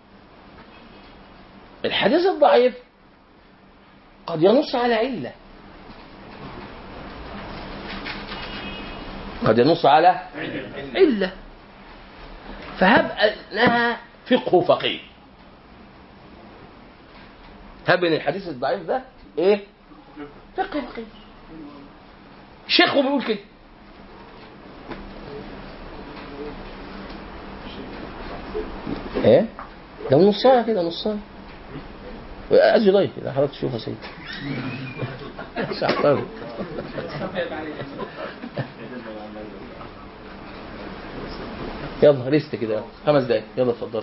الحديث الضعيف قد ينص على علة، قد ينص على علة، فهب أنها فقه فقيه، هب أن الحديث الضعيف ده إيه؟ فقه فقيه. الشيخ هو بيقول كده. إيه؟ ده نصها كده، نصها أزي لايك إذا حضرتك تشوفها سيد. مش هحترم. يلا ريست كده 5 دقايق، يلا اتفضل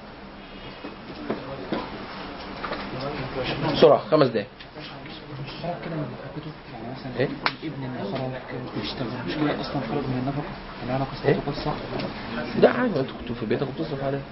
بسرعة 5 دقايق. خرج كده من نفقته، يعني مثلا إيه؟ ابن اللي خرج بيشتغل مش كده اصلا خرج من النفقه اللي انا قصته قصه. ده عادي، انتوا كنتوا في بيتك وبتصرف عليه.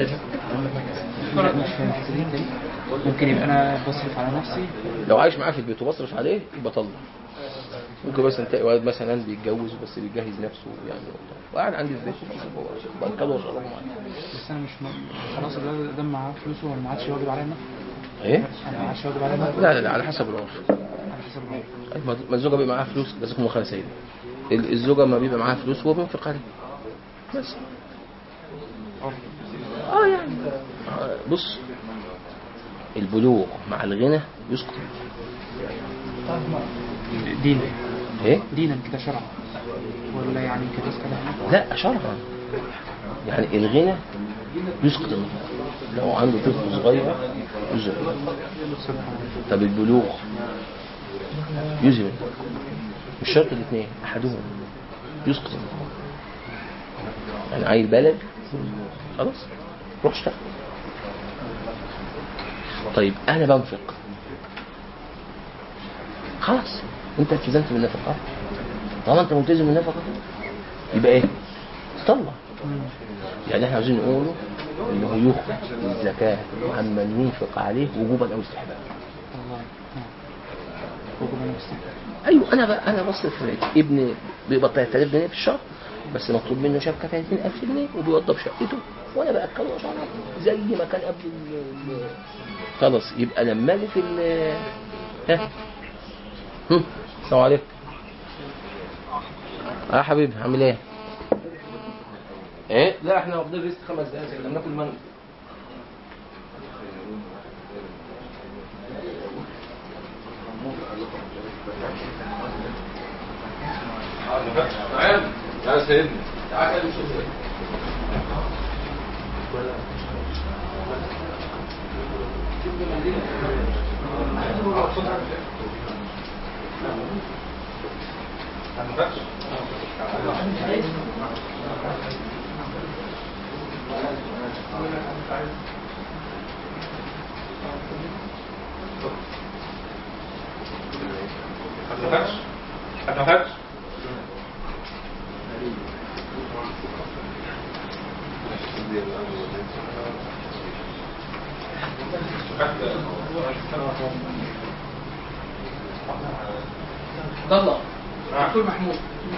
لا مش فاهم الحته دي تاني. ممكن يبقى انا بصرف على نفسي. لو عايش معاه في البيت وبصرف عليه يبقى طلع. ممكن بس انت ولد مثلا بيتجوز بس بيجهز نفسه يعني وقاعد عندي في البيت باكله واشربه معاه. بس انا مش خلاص الولد ده معاه فلوسه ولا ما عادش واجب عليا النفقه؟ ايه؟ انا ما عادش واجب عليا النفقه. لا على حسب العرف. على حسب الوضع. ما الزوجه بيبقى معاها فلوس جزاكم الله خير سيدي. الزوجه ما بيبقى معاها فلوس هو بينفق عليه بس. يعني بص، البلوغ مع الغنى يسقط. دينا ايه؟ دينا كده شرعا ولا يعني كده كلام؟ لا شرعا، يعني الغنى يسقط النفقه. لو عنده طفل صغير يزهق. طب البلوغ يزهق، مش شرط الاثنين، احدهم يسقط النفقه. يعني عيل بالغ خلاص روح اشتغل. طيب انا بنفق خلاص، انت التزمت بالنفقه، طالما انت ملتزم بالنفقه يبقى ايه؟ طلع. يعني احنا عايزين نقوله انه يخرج الزكاه عمن ينفق عليه وجوبا او استحبابا. ايوه انا بصرف ابني بيقبض 3000 جنيه في الشهر، بس مطلوب منه شبكه 30000 جنيه وبيوضب شقته وانا باكله واشربه زي ما كان قبل خلاص. يبقى لما اجي في السلام عليكم يا حبيبي، عامل ايه؟ ايه؟ لا احنا واخدين ريست 5 دقايق كده بناكل مانجا. تعال يا سيدنا، تعال كده نشوف ايه. ضلع دكتور محمود.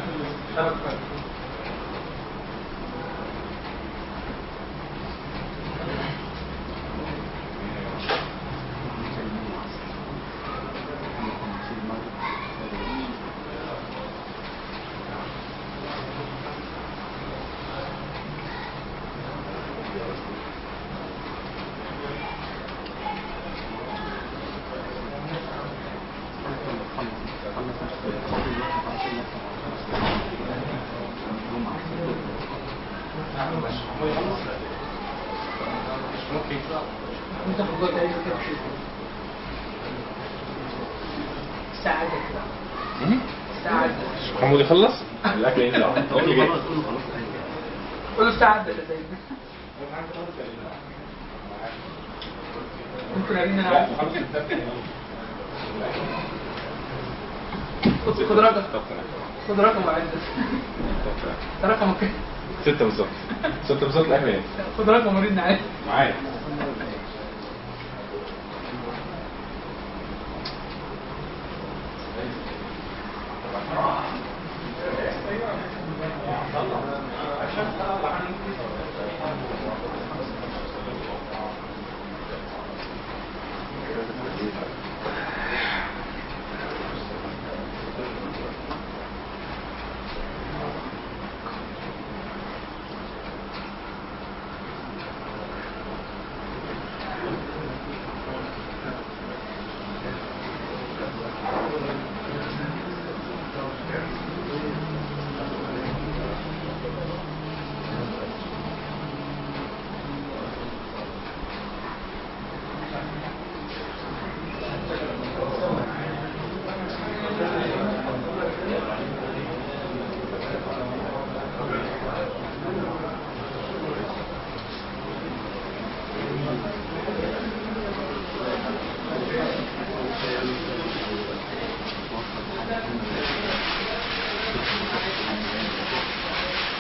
محمود يخلص الاكل ينزل الاكل جاي. قول له ساعة يا سيدي. ممكن ارينا خد رقم، خد رقم وعد رقمك 6 بالظبط 6 بالظبط الاكل ايه؟ خد رقم ورينا عادي معايا.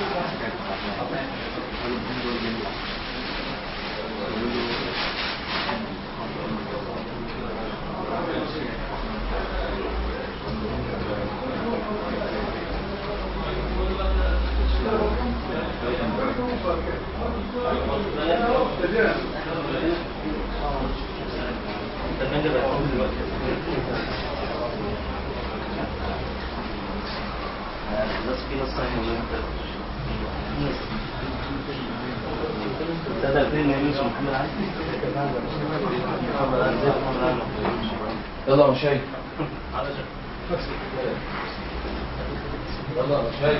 يلا يا شاي. يلا يا شاي.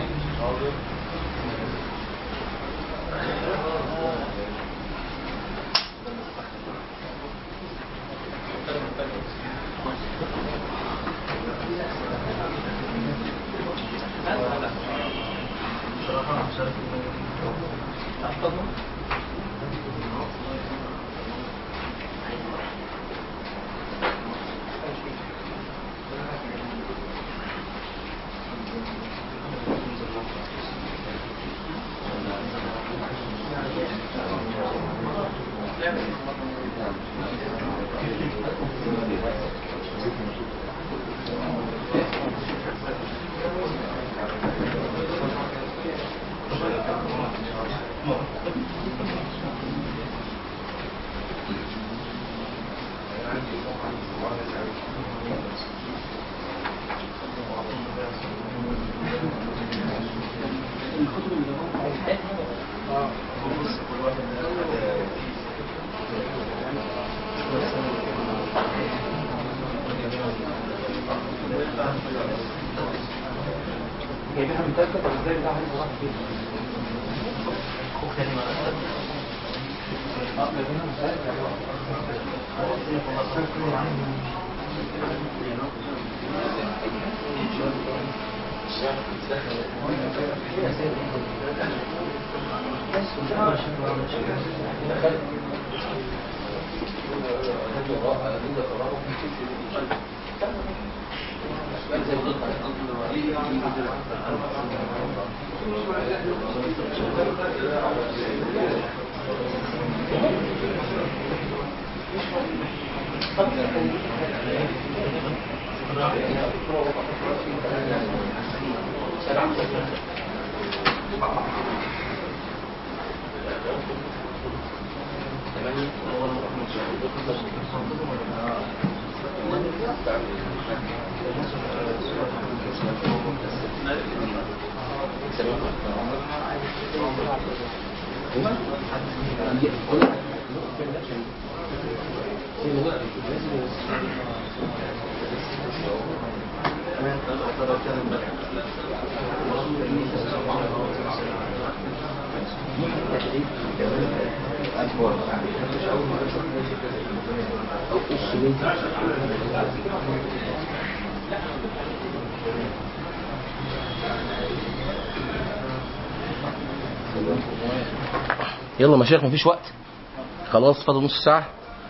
جايبينها من تالتة طب ازاي بتاع حاجة صراحة فيه؟ جايبينها من تالتة يلا مشايخ مفيش وقت خلاص فاضل نص ساعة.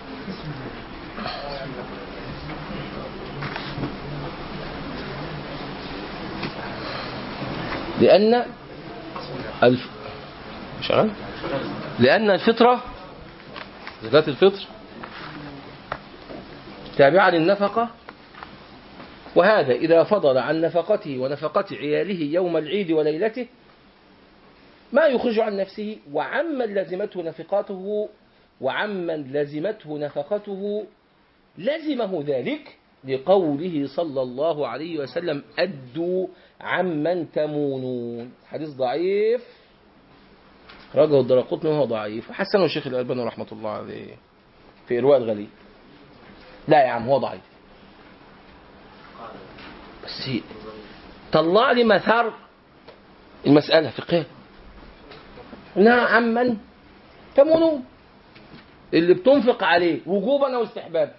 لأن الفطرة زكاة الفطر تابعة للنفقة، وهذا إذا فضل عن نفقته ونفقة عياله يوم العيد وليلته ما يخرج عن نفسه، وعمن لزمته نفقته لزمه ذلك، لقوله صلى الله عليه وسلم أدوا عمن تمونون. حديث ضعيف رجعه الدرقطني وهو ضعيف، وحسنه الشيخ الألباني رحمة الله عليه في إرواء الغليل. لا يا عم هو ضعيف، بس طلع لي مثار المسألة فقهية. عمن تمونون اللي بتنفق عليه وجوبا أو استحبابا.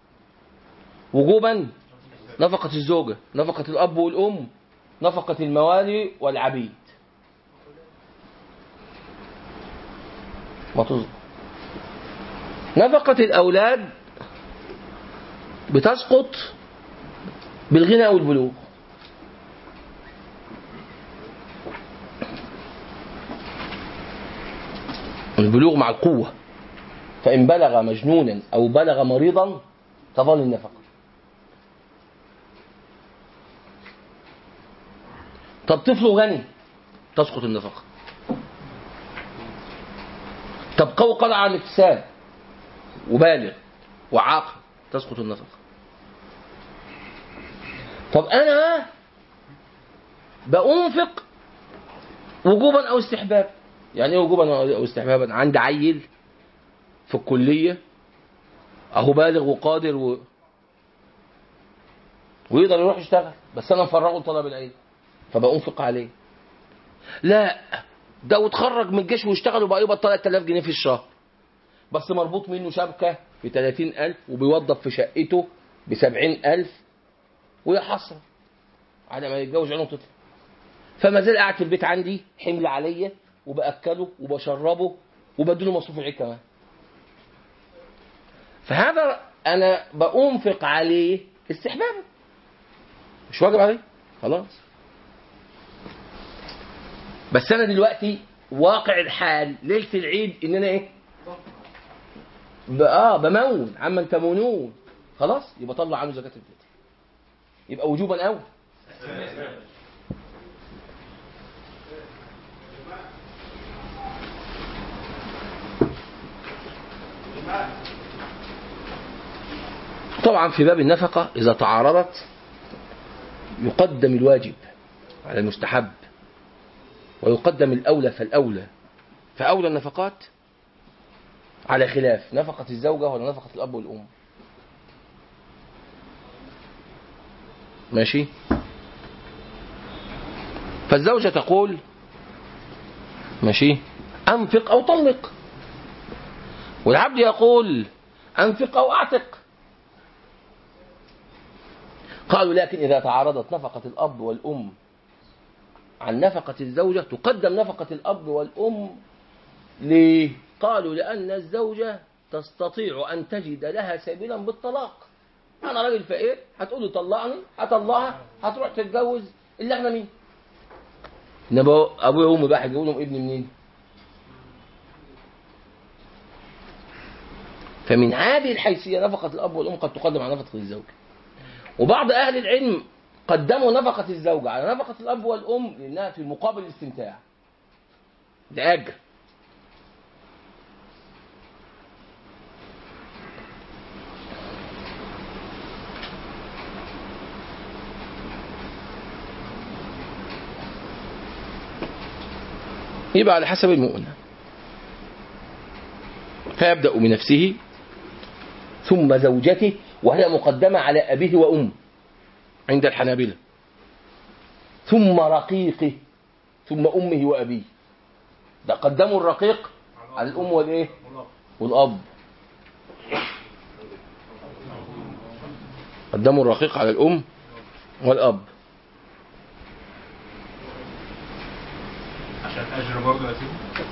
وجوبا نفقة الزوجة، نفقة الأب والأم، نفقة الموالي والعبيد. ما تظلم. نفقة الأولاد بتسقط بالغنى أو البلوغ. البلوغ مع القوة، فإن بلغ مجنونا أو بلغ مريضا تظل النفقة. طب طفل غني تسقط النفقة. طب قوي قدر على الاكتساب وبالغ وعاقل تسقط النفقة. طب أنا بأنفق وجوبا أو استحبابا. يعني ايه وجوبا أو استحبابا؟ عندي عيل في الكلية أهو بالغ وقادر ويقدر يروح يشتغل، بس أنا مفرغه لطلب العلم فبأنفق عليه. لا، ده وتخرج من الجيش ويشتغل وبقى يقبض 3000 جنيه في الشهر، بس مربوط منه شبكة ب 30,000 وبيوظف في شقته ب 70,000 ويحصل على ما يتجوز عينه طفل، فما زال قاعد في البيت عندي حمل عليا وبأكله وبشربه وبديله مصروف العيد كمان. فهذا أنا بأنفق عليه استحبابا، مش واجب عليه خلاص. بس أنا دلوقتي واقع الحال ليلة العيد إن أنا إيه؟ بمون عمن تمونون، خلاص يبقى طلع عنه زكاة الفطر، يبقى وجوبا أو طبعا. في باب النفقة إذا تعارضت يقدم الواجب على المستحب ويقدم الأولى فالأولى. فأولى النفقات على خلاف نفقة الزوجة ولا نفقة الأب والأم. ماشي. فالزوجة تقول ماشي أنفق أو طلق، والعبد يقول أنفق أو أعتق. قالوا لكن إذا تعارضت نفقة الأب والأم عن نفقة الزوجة تقدم نفقة الأب والأم. ليه؟ قالوا لأن الزوجة تستطيع أن تجد لها سبيلا بالطلاق. أنا راجل فقير، هتقول له طلقني، هطلقها، هتروح تتجوز اللي احنا مين؟ إنما أبويا وأمي بقى هيجيبوا لهم ابن منين؟ فمن هذه الحيثية نفقة الأب والأم قد تقدم على نفقة الزوجة. وبعض أهل العلم قدموا نفقة الزوجة على نفقة الأب والأم لأنها في مقابل الاستمتاع، ده أجر. يبقى على حسب المؤونة، فيبدأ بنفسه ثم زوجته، وهي مقدمة على أبيه وأمه عند الحنابلة، ثم رقيقه، ثم أمه وأبيه. ده قدموا الرقيق على الأم والإيه؟ والأب. قدموا الرقيق على الأم والأب عشان أجر برضه يا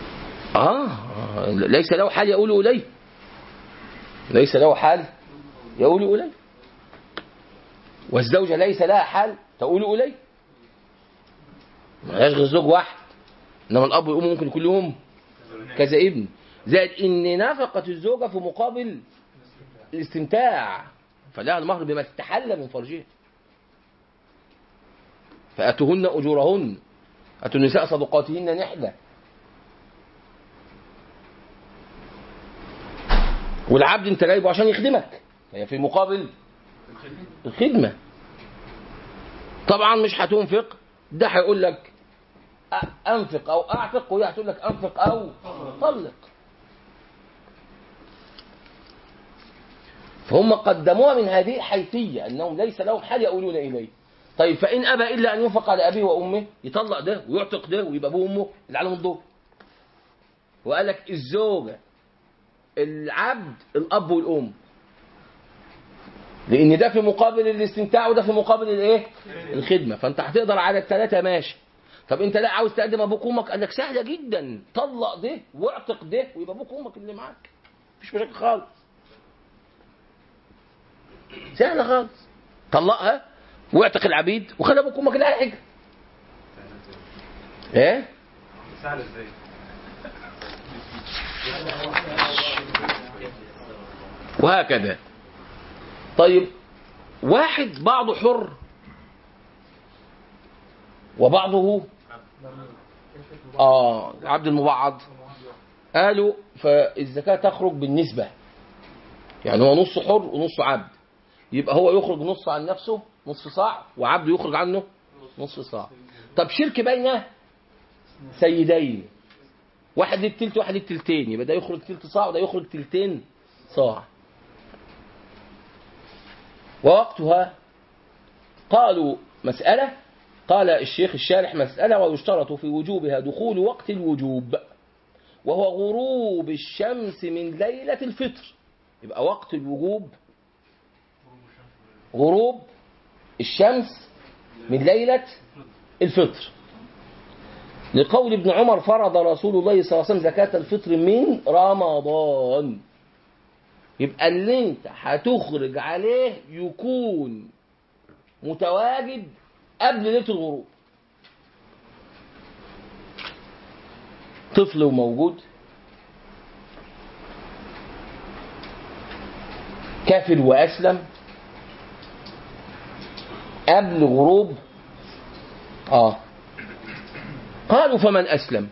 سيدي. ليس له حال يقول إليه، ليس له حال يقول إليه، والزوجة ليس لها حال تقول إليه. ما يشغل الزوج واحد، إنما الأب والأم ممكن يكون لهم كذا ابن. زائد إن نفقة الزوجة في مقابل الاستمتاع، فلها المهر بما استحل من فرجها. فأتوهن أجورهن، أتوا النساء صدقاتهن نحلة. والعبد انت جايبه عشان يخدمك، هي في مقابل الخدمة. طبعا مش هتنفق، ده هيقول لك أنفق أو أعتق، وهي هتقول لك أنفق أو طلق. فهم قدموها من هذه الحيثية أنهم ليس لهم حال يقولون إليه. طيب فإن أبى إلا أن ينفق على أبيه وأمه، يطلق ده ويعتق ده ويبقى أبوه وأمه اللي عليهم الدور. وقال لك الزوجة العبد الأب والأم، لأن ده في مقابل الاستمتاع وده في مقابل الايه؟ الخدمة. فأنت هتقدر على الثلاثة ماشي. طب أنت لا عاوز تقدم أبوك وأمك، قال لك سهلة جدا، طلق ده واعتق ده ويبقى أبوك وأمك اللي معاك، مفيش مشاكل خالص، سهلة خالص. طلقها واعتق العبيد وخلي أبوك وأمك اللي على الحجة. إيه؟ سهل إزاي؟ وهكذا. طيب واحد بعضه حر وبعضه عبد المبعض، قالوا فالزكاة تخرج بالنسبة، يعني هو نص حر ونص عبد، يبقى هو يخرج نص عن نفسه نصف صاع، وعبده يخرج عنه نصف صاع. طب شرك بين سيدين، واحد للتلت واحد للتلتين، يبقى ده يخرج تلت صاع وده يخرج تلتين صاع. ووقتها قالوا مسألة، قال الشيخ الشارح مسألة ويشترط في وجوبها دخول وقت الوجوب وهو غروب الشمس من ليلة الفطر. يبقى وقت الوجوب غروب الشمس من ليلة الفطر، لقول ابن عمر فرض رسول الله صلى الله عليه وسلم زكاة الفطر من رمضان. يبقى اللي انت هتخرج عليه يكون متواجد قبل ليلة الغروب. طفل وموجود، كافر وأسلم قبل غروب. قالوا فمن أسلم؟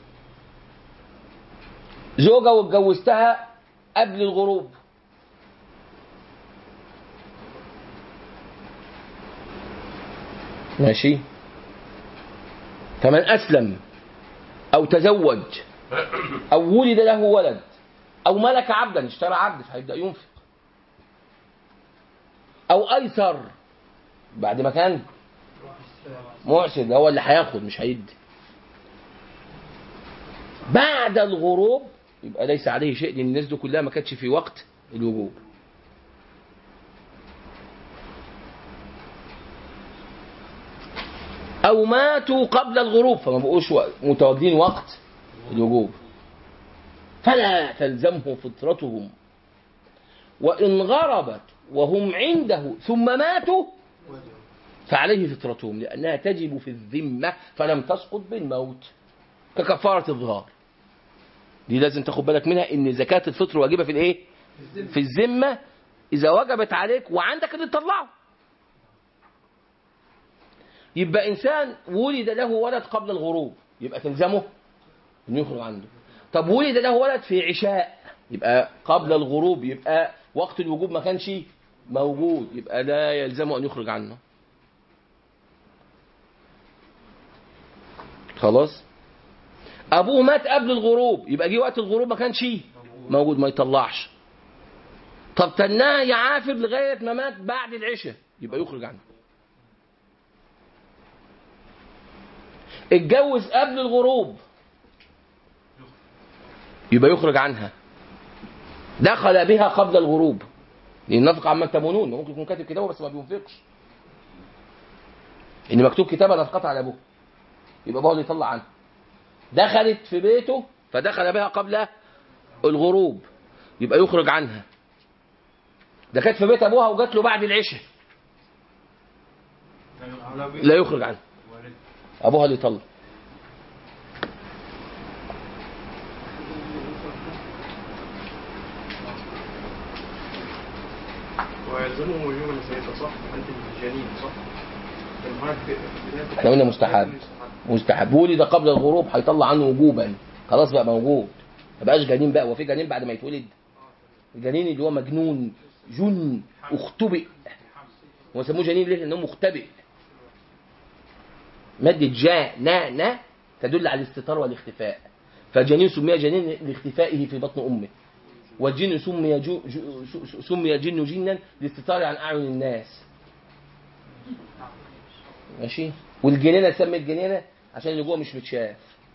زوجة واتجوزتها قبل الغروب، ماشي، فمن أسلم أو تزوج أو ولد له ولد أو ملك عبدا، اشترى عبد فهيبدأ ينفق، أو أيسر بعد ما كان معسر، ده هو اللي هياخد مش هيدي بعد الغروب، يبقى ليس عليه شيء، لأن الناس دي كلها ما كانتش في وقت الوجوب. أو ماتوا قبل الغروب فما بقوش متواجدين وقت الوجوب، فلا تلزمه فطرتهم، وإن غربت وهم عنده ثم ماتوا فعليه فطرتهم، لأنها تجب في الذمة فلم تسقط بالموت ككفارة الظهار. دي لازم تاخد بالك منها، إن زكاة الفطر واجبة في الإيه؟ في الذمة. إذا وجبت عليك وعندك اللي تطلعه، يبقى إنسان ولد له ولد قبل الغروب يبقى تلزمه إنه يخرج عنده. طب ولد له ولد في عشاء يبقى قبل الغروب، يبقى وقت الوجوب ما كانش موجود، يبقى لا يلزمه أن يخرج عنه. خلاص. أبوه مات قبل الغروب، يبقى جه وقت الغروب ما كانش موجود، ما يطلعش. طب تناه يعافر لغاية ما مات بعد العشاء، يبقى يخرج عنه. اتجوز قبل الغروب يبقى يخرج عنها. دخل بها قبل الغروب، لأن نفق عما تمنون، ممكن يكون كاتب كتابه بس ما بينفقش، إن مكتوب كتابة نفقتها على أبوه، يبقى أبوه اللي يطلع عنها. دخلت في بيته فدخل بها قبل الغروب، يبقى يخرج عنها. ده كانت في بيت أبوها وجات له بعد العشاء، لا يخرج عنها، أبوها اللي يطلع. ويلزمه وجوب النساء صح؟ أنت الجنين صح؟ احنا قلنا مستحب. مستحب ولد قبل الغروب هيطلع عنه وجوبا، خلاص بقى موجود، ما بقاش جنين بقى. وفي جنين بعد ما يتولد، الجنين اللي هو مجنون جن اختبئ، هو سموه جنين ليه؟ لأنه مختبئ. مادة جاء نا نا تدل على الاستتار والاختفاء، فالجنين سمي جنين لاختفائه في بطن أمه، والجن سمي جن جنا لاستتار عن أعين الناس. ماشي. والجنينة سمت جنينة عشان اللي جوه مش متشاف.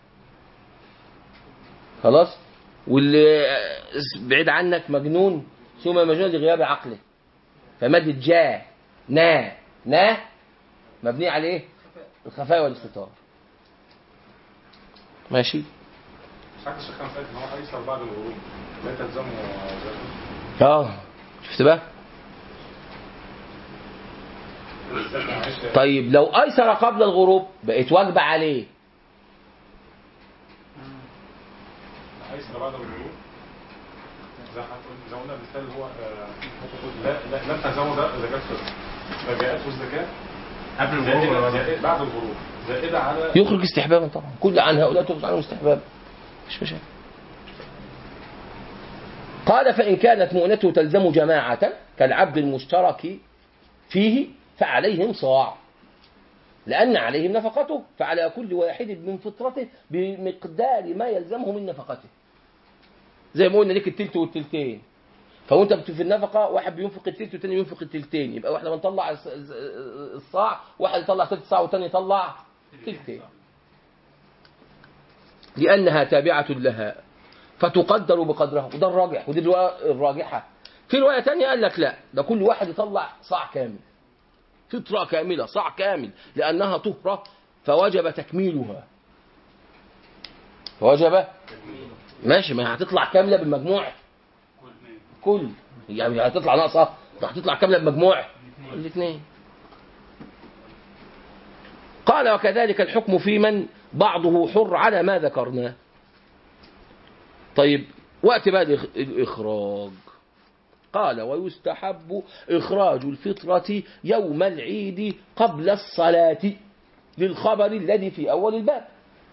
خلاص. واللي بعيد عنك مجنون سمي مجنون لغياب عقله. فمادة جاء نا نا مبني عليه الخفاء والاستتار. ماشي. ساعة الشيخ كان قال إن هو أيسر بعد الغروب لا تلزمه شفت بقى؟ طيب لو أيسر قبل الغروب بقت واجبة عليه، ايسر بعد الغروب زي ما قلنا المثال اللي هو لا تزود زكاة فطر فجاءته الزكاة قبل الغروب بعد الغروب زائدة على يخرج استحبابا طبعا، كل عن هؤلاء تخرج عنهم استحباب، مش مشاكل. قال فإن كانت مؤنته تلزم جماعة كالعبد المشترك فيه فعليهم صاع، لأن عليهم نفقته، فعلى كل واحد من فطرته بمقدار ما يلزمه من نفقته. زي ما قلنا ليك التلت والتلتين، فوانت في النفقة واحد بينفق التلت والتاني بينفق التلتين، يبقى واحنا بنطلع الصاع، واحد يطلع تلت صاع والتاني يطلع تلتين، لأنها تابعة لها فتقدر بقدرها. وده الراجح، ودي الراجحة. في رواية تانية قال لك لا، ده كل واحد يطلع صاع كامل، فطرة كاملة، صاع كامل، لأنها طهرة فوجب تكميلها. فوجب ماشي، ما هتطلع كاملة بالمجموع كل، يعني هتطلع ناقصة، هتطلع كاملة بمجموع الاثنين. قال وكذلك الحكم في من بعضه حر على ما ذكرناه. طيب وقت بقى الإخراج، قال ويستحب إخراج الفطرة يوم العيد قبل الصلاة للخبر الذي في أول الباب.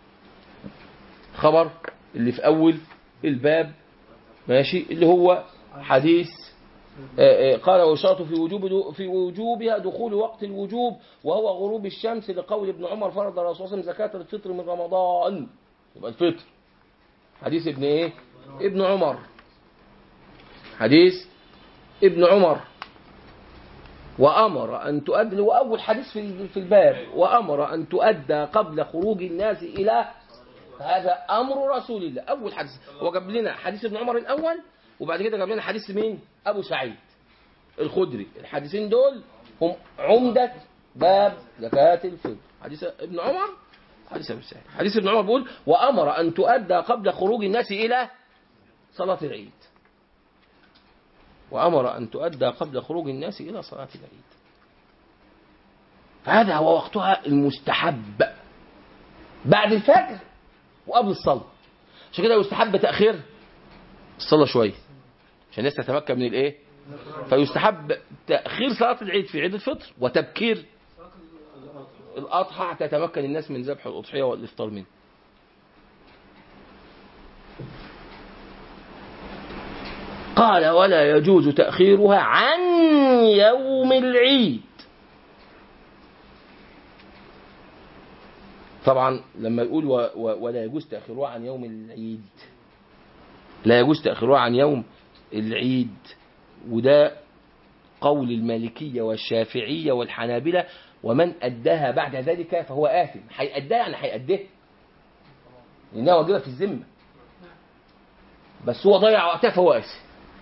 خبر اللي في أول الباب ماشي، اللي هو حديث قال ويشرط في وجوبها دخول وقت الوجوب وهو غروب الشمس، لقول ابن عمر فرض الرسول صلى الله عليه وسلم زكاة الفطر من رمضان. يبقى الفطر حديث ابن ايه؟ ابن عمر، حديث ابن عمر. وأمر أن تؤدى، وأول حديث في الباب، وأمر أن تؤدى قبل خروج الناس إلى، هذا أمر رسول الله. أول حديث هو جاب لنا حديث ابن عمر الأول، وبعد كده جاب لنا حديث مين؟ أبو سعيد الخدري. الحديثين دول هم عمدة باب زكاة الفطر، حديث ابن عمر، حديث أبو سعيد. حديث ابن عمر بيقول وأمر أن تؤدى قبل خروج الناس إلى صلاة العيد، وأمر أن تؤدى قبل خروج الناس إلى صلاة العيد. فهذا هو وقتها المستحب بعد الفجر وقبل الصلاة. عشان كده يستحب تأخير الصلاة شوية عشان الناس تتمكن من الإيه؟ فيستحب تأخير صلاة العيد في عيد الفطر وتبكير الأضحى حتى يتمكن الناس من ذبح الأضحية والإفطار منه. قال ولا يجوز تأخيرها عن يوم العيد. طبعا لما يقول ولا يجوز تأخيرها عن يوم العيد، لا يجوز تأخيرها عن يوم العيد، وده قول المالكية والشافعية والحنابلة، ومن أداها بعد ذلك فهو آثم. هيأداها يعني هيأديها لأنها واجبة في الذمة، بس هو ضيع وقتها فهو آثم،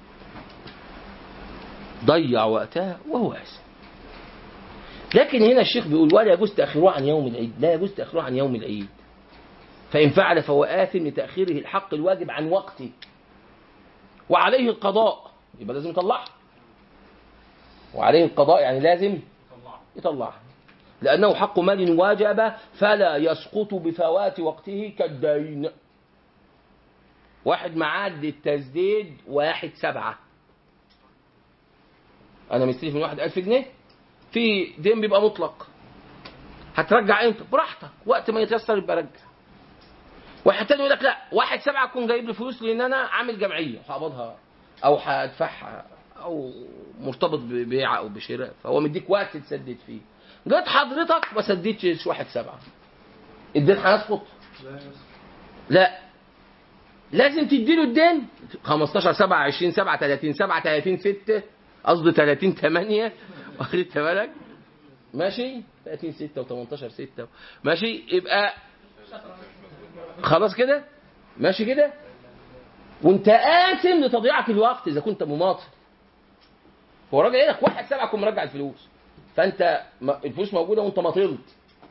ضيع وقتها وهو آثم. لكن هنا الشيخ بيقول ولا يجوز تأخيرها عن يوم العيد، لا يجوز تأخيرها عن يوم العيد، فإن فعل فهو آثم لتأخيره الحق الواجب عن وقته، وعليه القضاء، يبقى لازم يطلعها، وعليه القضاء يعني لازم يطلعها، لأنه حق مال واجب فلا يسقط بفوات وقته كالدين. واحد معاد التسديد 1/7، أنا مستلف من 1000 جنيه، في دين بيبقى مطلق، هترجع امتى؟ براحتك، وقت ما يتيسر يبقى رجع. واحد تاني يقول لك لا 1/7 تكون جايب لي فلوس لان انا عامل جمعيه هقبضها او هدفعها او مرتبط ببيع او بشراء، فهو مديك وقت تسدد فيه. جت حضرتك ما سددتش 1/7، الدين هيسقط؟ لا، لازم تديله الدين 15/7 20/7 30/7 30/6 قصدي 30/8 واخدت بالك؟ ماشي 30/6 و18/6 ماشي، يبقى خلاص كده ماشي كده، وانت آثم لتضييعك الوقت اذا كنت مماطل. هو راجع لك 1/7 كنت مرجع الفلوس، فانت الفلوس موجوده وانت مطلت،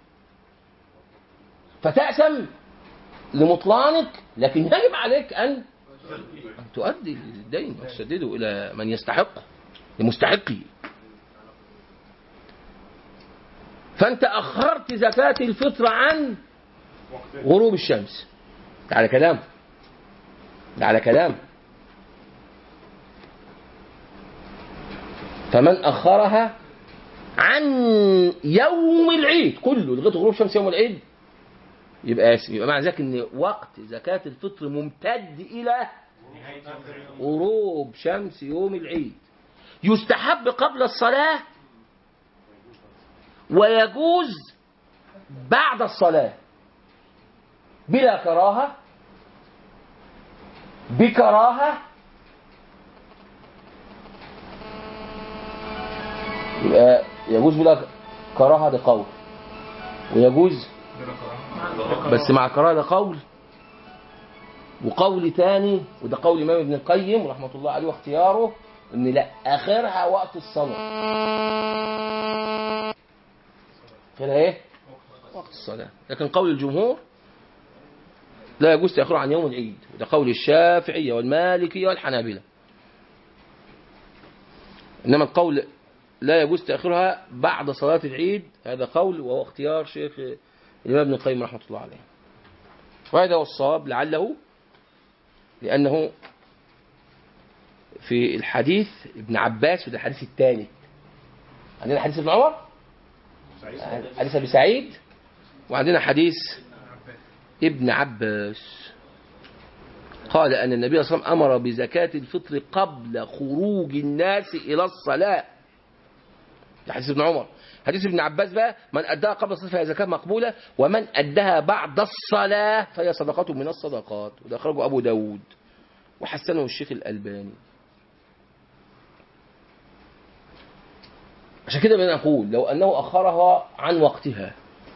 فتأثم لمطلانك، لكن يجب عليك ان تؤدي الدين وتسدده الى من يستحقه، لمستحقه. فانت اخرت زكاة الفطر عن غروب الشمس على كلام، ده على كلام. فمن أخرها عن يوم العيد كله لغاية غروب شمس يوم العيد يبقى آثم. يبقى معنى ذلك ان وقت زكاة الفطر ممتد إلى غروب شمس يوم العيد. يستحب قبل الصلاة ويجوز بعد الصلاة بلا كراهة، بكراهة. يبقى يجوز بلا كراهة ده قول، ويجوز بس مع كراهة ده قول، وقول تاني وده قول الإمام ابن القيم رحمة الله عليه واختياره ان لا اخرها وقت الصلاة. اخرها ايه؟ وقت الصلاة. لكن قول الجمهور لا يجوز تأخره عن يوم العيد، وده قول الشافعية والمالكية والحنابلة. انما القول لا يجوز تأخرها بعد صلاة العيد هذا قول وهو اختيار شيخ الإمام ابن القيم رحمة الله عليه. وهذا هو الصواب لعله، لأنه في الحديث ابن عباس، وده الحديث الثالث. عندنا حديث ابن عمر، حديث أبي سعيد، وعندنا حديث ابن عباس قال أن النبي صلى الله عليه وسلم أمر بزكاة الفطر قبل خروج الناس إلى الصلاة. ده حديث ابن عمر. حديث ابن عباس بقى من أداها قبل الصلاة فهي زكاة مقبولة، ومن أداها بعد الصلاة فهي صدقة من الصدقات. وده أخرجه أبو داود وحسنه الشيخ الألباني. عشان كده بنقول لو أنه أخرها عن وقتها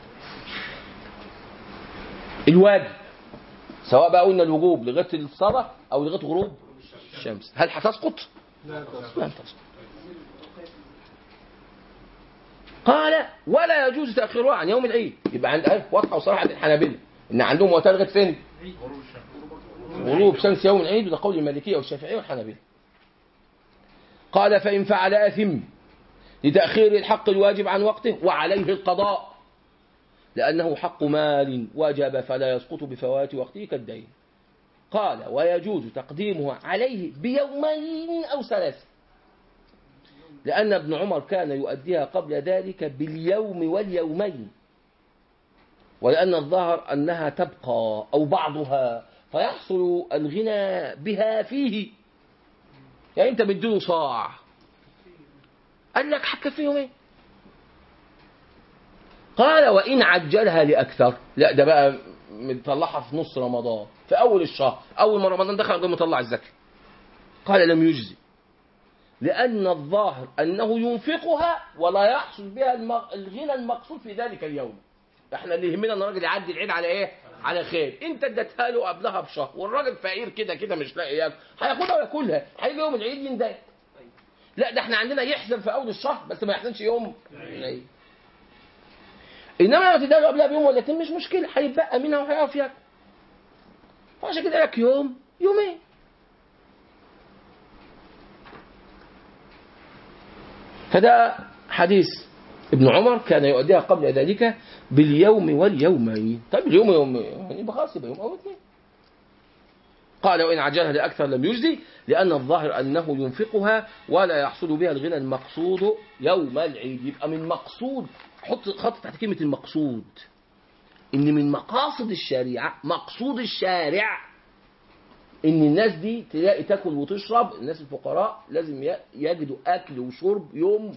الواجب، سواء بقى قلنا الوجوب لغاية الصلاة أو لغاية غروب الشمس، هل هتسقط؟ لا تسقط. قال ولا يجوز تأخيرها عن يوم العيد. يبقى عند واضحة وصراحة عند الحنابلة إن عندهم وقتها لغاية فين؟ غروب شمس يوم العيد، وده قول المالكية والشافعية والحنابلة. قال فإن فعل آثم لتأخير الحق الواجب عن وقته وعليه القضاء، لأنه حق مال وجب فلا يسقط بفوات وقته كالدين. قال ويجوز تقديمه عليه بيومين أو ثلاثة، لأن ابن عمر كان يؤديها قبل ذلك باليوم واليومين، ولأن الظاهر أنها تبقى أو بعضها فيحصل الغنى بها فيه. يعني أنت بديه صاع، قال لك حكى فيهم ايه؟ قال وإن عجلها لأكثر، لا ده بقى مطلعها في نص رمضان في أول الشهر، أول ما رمضان دخل قام مطلع الزكاة. قال لم يجزي، لأن الظاهر أنه ينفقها ولا يحصل بها الغنى المقصود في ذلك اليوم. احنا اللي يهمنا ان الراجل يعدي العيد على ايه؟ على خير. انت اديتها له قبلها بشهر والراجل فقير كده كده مش لاقي ياكل، هياخدها وياكلها، هيجي يوم العيد يندهك. لا ده احنا عندنا يحزن في اول الشهر بس ما يحزنش يوم العيد. انما لو تديها له قبلها بيوم ولا اتنين مش مشكله، هيتبقى منها وهيقف ياكل. فعشان كده لك يوم يومين. فده حديث ابن عمر كان يؤديها قبل ذلك باليوم واليومين. طيب اليوم يوم يبقى خلاص يبقى يوم او اثنين. قال وإن عجلها لأكثر لم يجزي، لأن الظاهر أنه ينفقها ولا يحصل بها الغنى المقصود يوم العيد. يبقى من مقصود، حط خط تحت كلمة المقصود، إن من مقاصد الشريعة، مقصود الشارع إن الناس دي تلاقي تاكل وتشرب، الناس الفقراء لازم يجدوا أكل وشرب يوم.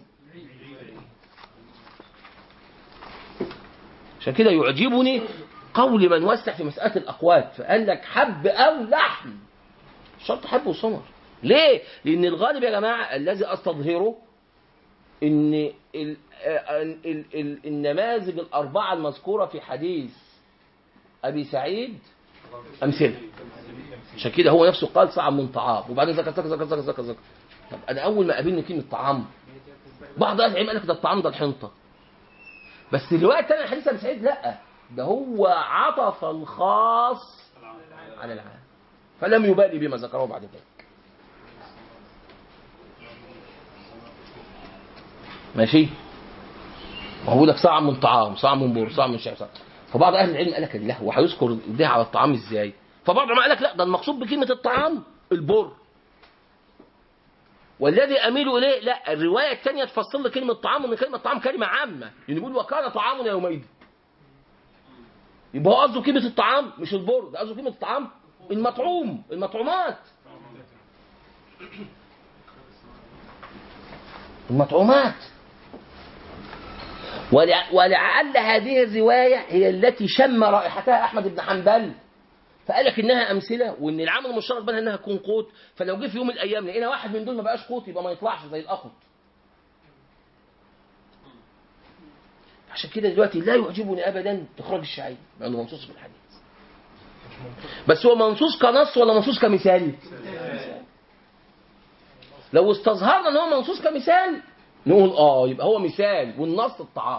عشان كده يعجبني قول من وسع في مسألة الأقوات، فقال لك حب أو لحم، شرط حب وثمر. ليه؟ لأن الغالب يا جماعة الذي أستظهره إن النماذج الأربعة المذكورة في حديث أبي سعيد أمثلة. عشان كده هو نفسه قال صعب من طعام، وبعدين ذكر. طب أنا أول ما قابلني كلمة طعام بعض أهل العلم قال لك ده الطعام ده الحنطة، بس دلوقتي أنا حديث أبي سعيد لأ، ده هو عطف الخاص على العام فلم يبالي بما ذكره بعد ذلك. ماشي؟ وهو لك صاع من طعام، صاع من بور، صاع من شعر، فبعض اهل العلم قال لك لا، هو هيذكر ده على الطعام ازاي؟ فبعض العلماء قال لك لا، ده المقصود بكلمة الطعام البر. والذي أميل إليه لا، الرواية الثانية تفصل لي كلمة طعام، وإن كلمة طعام كلمة عامة، يعني بيقول وكان طعامنا يومئذ. يبقى هو قصده كلمة الطعام مش البر، ده قصده كلمة الطعام المطعوم، المطعومات. المطعومات. ولعل هذه الرواية هي التي شم رائحتها أحمد بن حنبل، فقال لك إنها أمثلة، وإن العمل المشترك بينها إنها تكون قوت. فلو جه في يوم من الأيام لقينا واحد من دول ما بقاش قوت، يبقى ما يطلعش زي الأخط. عشان كده دلوقتي لا يعجبني أبدا إخراج الشعير لأنه منصوص في الحديث. بس هو منصوص كنص ولا منصوص كمثال؟ لو استظهرنا ان هو منصوص كمثال نقول يبقى هو مثال، والنص الطعام.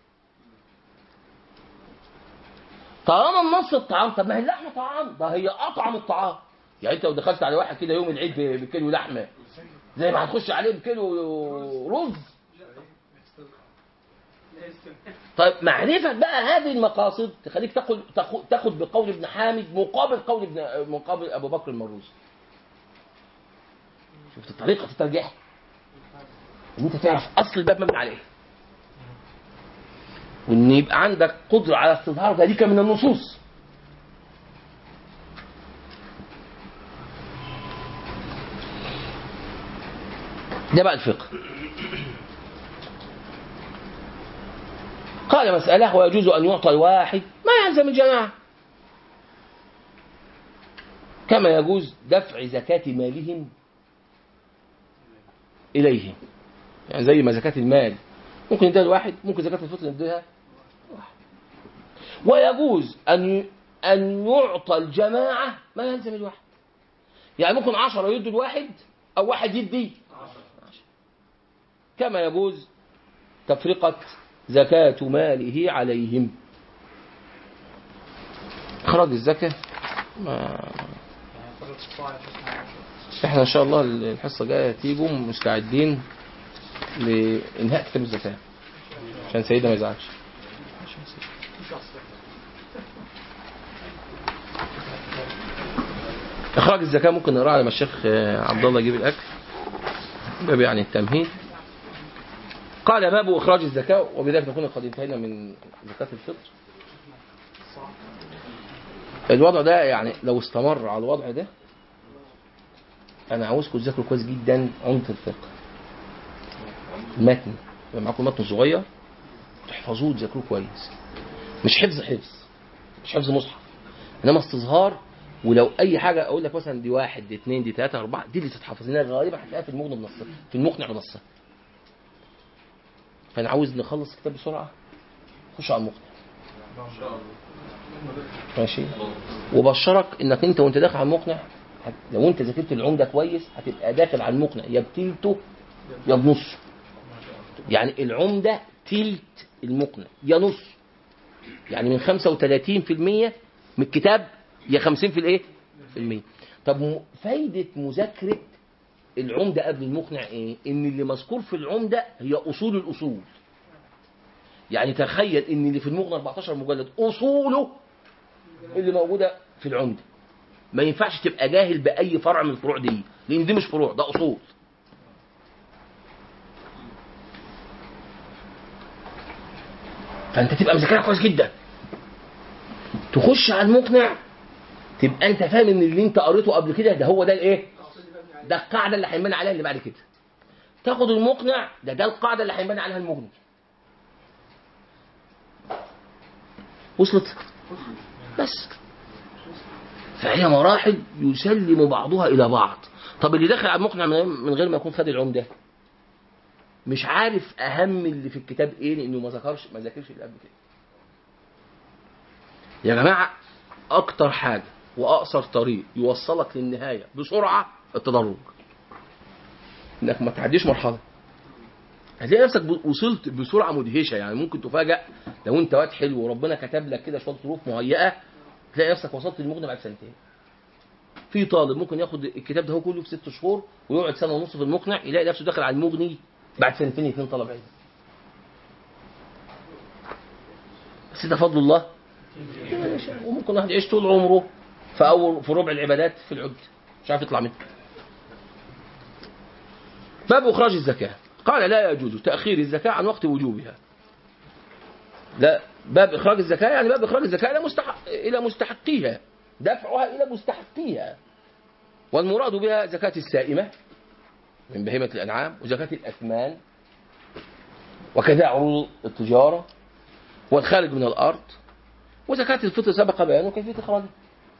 طالما النص الطعام، طب ما هي اللحمه طعام، ده هي اطعم الطعام. يعني انت لو دخلت على واحد كده يوم العيد بكيلو لحمه زي ما هتخش عليه بكيلو رز. طيب معرفة بقى هذه المقاصد تخليك تاخد بقول ابن حامد مقابل ابو بكر المروزي. شفت طريقة الترجيح؟ ان انت تعرف اصل الباب مبني عليه، وان يبقى عندك قدرة على استظهار ذلك من النصوص. ده بقى الفقه. قال مسألة: ويجوز أن يعطى الواحد ما يلزم الجماعة، كما يجوز دفع زكاة مالهم إليهم. يعني زي ما زكاة المال ممكن يديها الواحد، ممكن زكاة الفطر يديها واحد. ويجوز أن يعطى الجماعة ما يلزم الواحد. يعني ممكن 10 يدوا الواحد أو واحد يدي 10. كما يجوز تفرقة زكاة ماله عليهم. إخراج الزكاة احنا ان شاء الله الحصة الجاية تيجوا مستعدين لإنهاء كتاب الزكاة عشان سيدنا ما يزعلش. إخراج الزكاة ممكن نقرأ على ما الشيخ عبد الله يجيب الأكل، باب يعني التمهيد. قال: باب إخراج الزكاة. وبذلك نكون قد انتهينا من زكاة الفطر. الوضع ده يعني لو استمر على الوضع ده أنا عاوزكم تذاكروا كويس جدا عمدة الفقه. المتن يبقى معاكم متن صغير تحفظوه وتذاكروه كويس، مش حفظ مصحف، إنما استظهار. ولو أي حاجة أقول لك مثلا دي 1 دي 2 دي 3 4 دي اللي تتحفظ، لأنها غالبا هتلاقيها في المغني بنصها، في المقنع بنصها. فأنا عاوز نخلص الكتاب بسرعة، خش على المقنع إن شاء الله. ماشي. وبشرك إنك أنت وأنت داخل على المقنع، لو أنت ذاكرت العمدة كويس هتبقى داخل على المقنع يا بتلته يا بنص. يعني العمدة تلت المقنع يا نص، يعني من 35% من الكتاب يا 50 في الايه في المية. طب فايدة مذاكرة العمدة قبل المقنع ايه؟ ان اللي مذكور في العمدة هي اصول الاصول. يعني تخيل ان اللي في المقنع 14 مجلد اصوله اللي موجودة في العمدة. ما ينفعش تبقى جاهل باي فرع من الفروع دي، لان دي مش فروع، ده اصول. فانت تبقى مذاكرها كويس جدا، تخش على المقنع تبقى انت فاهم ان اللي انت قريته قبل كده ده هو ده الايه، ده القاعده اللي هينبني عليها اللي بعد كده. تاخد المقنع ده القاعده اللي هينبني عليها المغني. وصلت؟ بس فهي مراحل يسلم بعضها الى بعض. طب اللي داخل على المقنع من غير ما يكون خد العمده مش عارف اهم اللي في الكتاب ايه، لانه ما ذاكرش اللي قبل كده. يا جماعه اكتر حاجه واقصر طريق يوصلك للنهايه بسرعه التدرج، انك ما تعديش مرحله. هتلاقي نفسك وصلت بسرعه مدهشه. يعني ممكن تفاجئ لو انت واد حلو وربنا كتب لك كده شويه ظروف مهيئه تلاقي نفسك وصلت للمغني بعد سنتين. في طالب ممكن ياخد الكتاب ده هو كله في 6 شهور ويقعد سنه ونص في المقنع، يلاقي نفسه داخل على المغني بعد 2 2 طلب علم. بس ده فضل الله. وممكن واحد يعيش طول عمره في ربع العبادات في العد مش عارف يطلع منه. باب إخراج الزكاة. قال لا يجوز تأخير الزكاة عن وقت وجوبها. لا، باب إخراج الزكاة يعني باب إخراج الزكاة إلى مستحقيها، دفعها إلى مستحقيها. والمراد بها زكاة السائمة من بهيمة الأنعام، وزكاة الأثمان، وكذا عروض التجارة، والخارج من الأرض، وزكاة الفطر سبق بيانه كيفية إخراجها.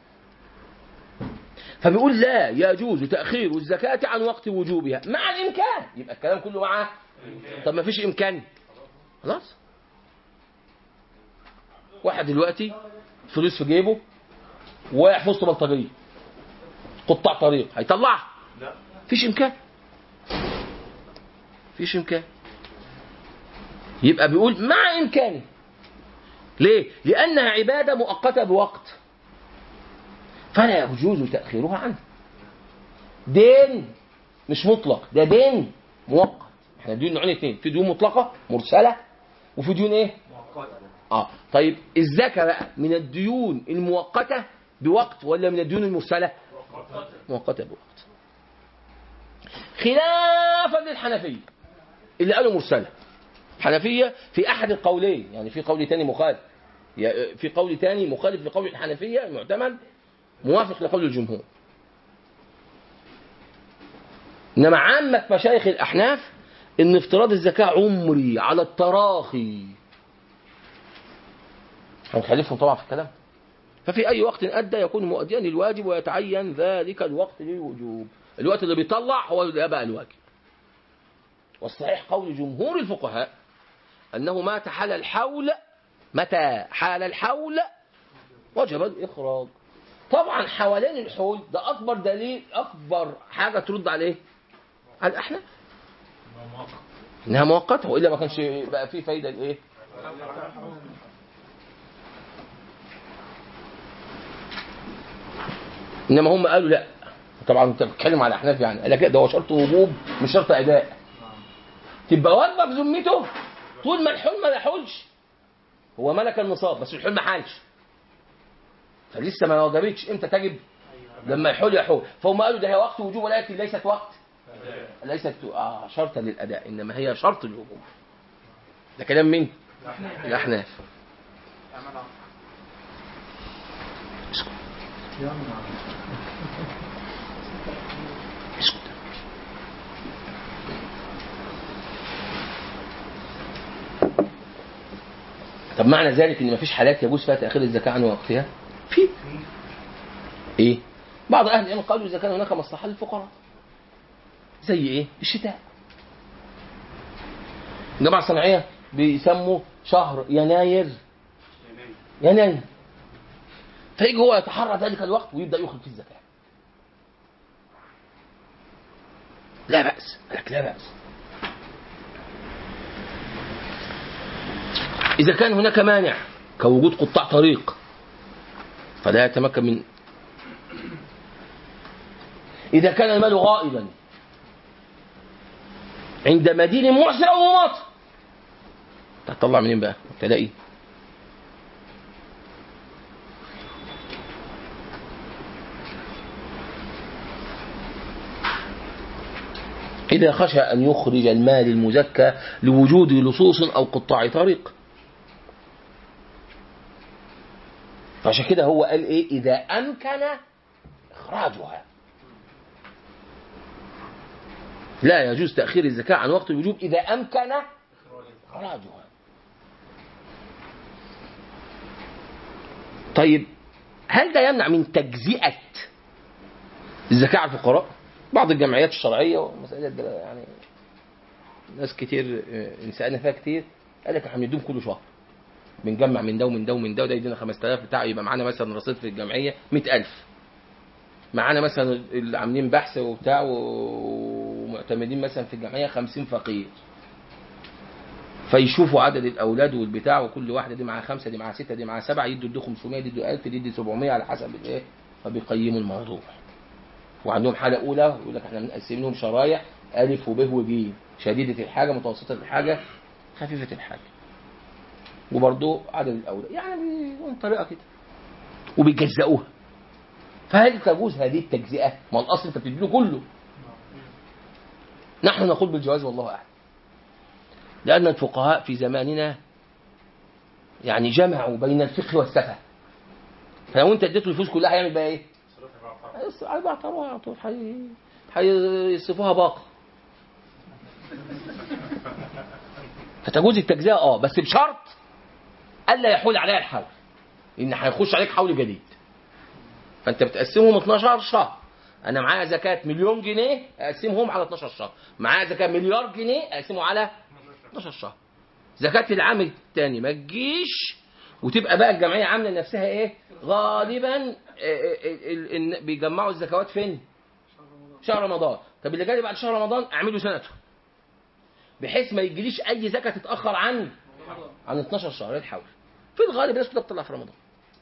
فبيقول لا يجوز تأخير الزكاة عن وقت وجوبها مع الإمكان. يبقى الكلام كله معه. طب ما فيش إمكان، خلاص. واحد دلوقتي فلوس في جيبه واقع في وسط بلطجية قطاع طريق، هيطلعها؟ لا، فيش إمكان، فيش إمكان. يبقى بيقول مع إمكانه. ليه؟ لأنها عبادة مؤقتة بوقت، فلا يجوز تأخيرها عنه. دين مش مطلق، ده دين مؤقت. احنا ديون نوعين اثنين، في ديون مطلقة مرسلة، وفي ديون ايه؟ مؤقتة. طيب الزكاة بقى من الديون المؤقتة بوقت ولا من الديون المرسلة؟ مؤقتة بوقت. خلافا للحنفية اللي قالوا مرسلة. الحنفية في أحد القولين، يعني في قول تاني مخالف، في قول تاني مخالف لقول الحنفية المعتمد، موافق لقول الجمهور. إنما عامة مشايخ الأحناف إن افتراض الزكاة عمري على التراخي. هنخالفهم طبعا في الكلام. ففي أي وقت أدى يكون مؤديا للواجب، ويتعين ذلك الوقت للوجوب. الوقت اللي بيطلع هو ده بقى الواجب. والصحيح قول جمهور الفقهاء أنه متى حال الحول، متى حال الحول وجب الإخراج. طبعا حوالين الحول ده أكبر دليل، أكبر حاجة ترد عليه على الأحناف إنها مؤقتة، وإلا ما كانش بقى فيه فايدة لإيه. إنما هم قالوا لا. طبعا أنت بتتكلم على الأحناف، يعني قال لك ده هو شرط وجوب مش شرط أداء. تبقى واجبة في ذمته طول ما الحول ما يحولش. هو ملك النصاب بس الحول ما حالش، فلسه ما وجبتش. امتى تجب؟ لما يحول يحول. فهم قالوا ده هي وقت وجوب، ولكن ليست وقت، ليست شرطا للأداء، إنما هي شرط الوجوب. ده كلام مين؟ الأحناف. اسكت. طب معنى ذلك ان مفيش حالات يجوز فيها تأخير الزكاة عن وقتها؟ في ايه؟ بعض اهل العلم قالوا اذا كان هناك مصلحة للفقراء. زي ايه؟ الشتاء. الجماعة الصناعية بيسموا شهر يناير، فيجي هو يتحرى ذلك الوقت ويبدأ يخرج فيه الزكاة. لا بأس، لك لا بأس. إذا كان هناك مانع كوجود قطاع طريق فلا يتمكن من. إذا كان المال غائبا عند مدين معسر أو مماطل، تطلع منين بقى؟ تلاقي إذا خشى أن يخرج المال المزكى لوجود لصوص أو قطاع طريق. فعشان كده هو قال إيه؟ إذا أمكن إخراجها. لا يجوز تأخير الزكاة عن وقت الوجوب إذا أمكن إخراجها. طيب هل ده يمنع من تجزئة الزكاة على الفقراء؟ بعض الجمعيات الشرعية ومسائل يعني ناس كتير سألنا فيها كتير، قال لك احنا بنديهم كل شهر، بنجمع من ده ومن ده ومن ده، وده يدينا 5000 بتاع، يبقى معانا مثلا رصيد في الجمعية 100,000. معانا مثلا اللي عاملين بحث وبتاع ومعتمدين مثلا في الجمعية 50 فقير، فيشوفوا عدد الأولاد والبتاع، وكل واحدة دي معاها 5، دي معاها 6، دي معاها 7، يدوا 500، يدوا 1000، يدوا 700 على حسب الايه، فبيقيموا الموضوع. وعندهم حالة أولى يقول لك احنا بنقسم لهم شرايح ألف وب وج، شديدة الحاجة، متوسطة الحاجة، خفيفة الحاجة، وبرضه عدد الأولى، يعني من طريقة كده، وبيجزأوها. فهل تجوز هذه التجزئة؟ ما الأصل أنت بتديله كله. نحن نقول بالجواز والله أعلم، لأن الفقهاء في زماننا يعني جمعوا بين الفقه والسفه. فلو أنت اديته الفلوس كلها هيعمل بقى إيه؟ هيبعتروها على طول، هيصفوها باقة. فتجوز التجزئة بس بشرط ألا يحول عليها الحول، إن هيخش عليك حول جديد. فأنت بتقسمهم 12 شهر. أنا معايا زكاة مليون جنيه أقسمهم على 12 شهر، معايا زكاة مليار جنيه أقسمه على 12 شهر. زكاة العام الثاني ما تجيش وتبقى بقى الجمعية عاملة نفسها إيه؟ غالبا بيجمعوا الزكوات فين؟ شهر رمضان. طب اللي جاي بعد شهر رمضان أعمله سنته، بحيث ما يجيليش أي زكاة تتأخر عن 12 شهر الحول. في الغالب الناس كلها بتطلع في رمضان.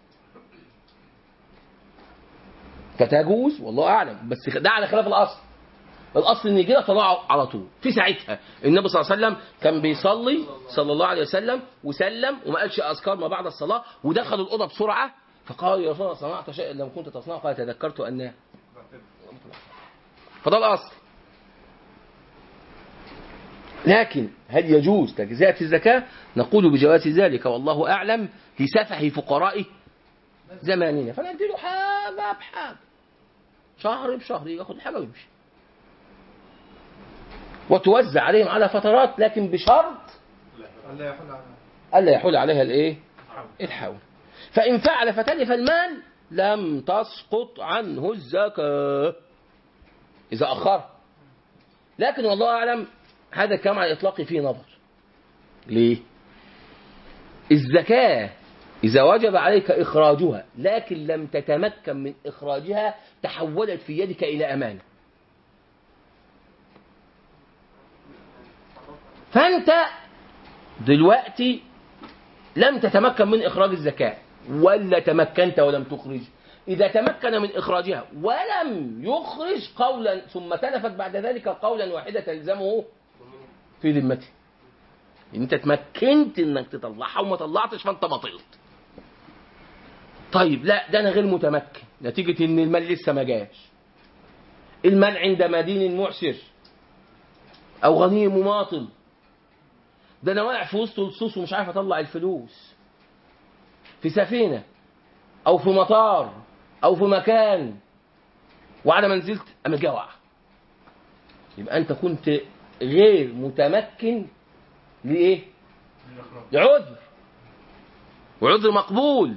فتجوز والله أعلم، بس ده على خلاف الأصل. الأصل إن يجي لها طلعه على طول. في ساعتها النبي صلى الله عليه وسلم كان بيصلي صلى الله عليه وسلم وسلم وما قالش أذكار ما بعد الصلاة، ودخل الأوضة بسرعة فقال يا رسول الله صنعت شيئا لم كنت تصنعه؟ قال تذكرت أنها. فده الأصل. لكن هل يجوز تجزئة الزكاة؟ نقول بجواز ذلك والله أعلم لسفه فقراء زماننا. فنديله حاجة بحاجة، شهر بشهر ياخد حاجة ويمشي، وتوزع عليهم على فترات، لكن بشرط ألا يحول عليها الإيه؟ الحول. فإن فعل فتلف المال لم تسقط عنه الزكاة إذا أخر. لكن والله أعلم هذا كما على الإطلاق فيه نظر. ليه؟ الزكاة إذا وجب عليك إخراجها لكن لم تتمكن من إخراجها تحولت في يدك إلى أمانة. فأنت دلوقتي لم تتمكن من إخراج الزكاة، ولا تمكنت ولم تخرج. إذا تمكن من إخراجها ولم يخرج قولا ثم تلفت بعد ذلك قولا واحدة تلزمه في ذمته. أنت تمكنت إنك تطلعها وما طلعتش فأنت بطلت. طيب لا، ده أنا غير متمكن نتيجة إن المال لسه ما جاش. المال عند مدين معسر أو غني مماطل، ده أنا واقع في وسط الصوص ومش عارف أطلع الفلوس، في سفينة أو في مطار أو في مكان، وعلى ما نزلت أما جوع. يبقى أنت كنت غير متمكن لإيه؟ لعذر، وعذر مقبول،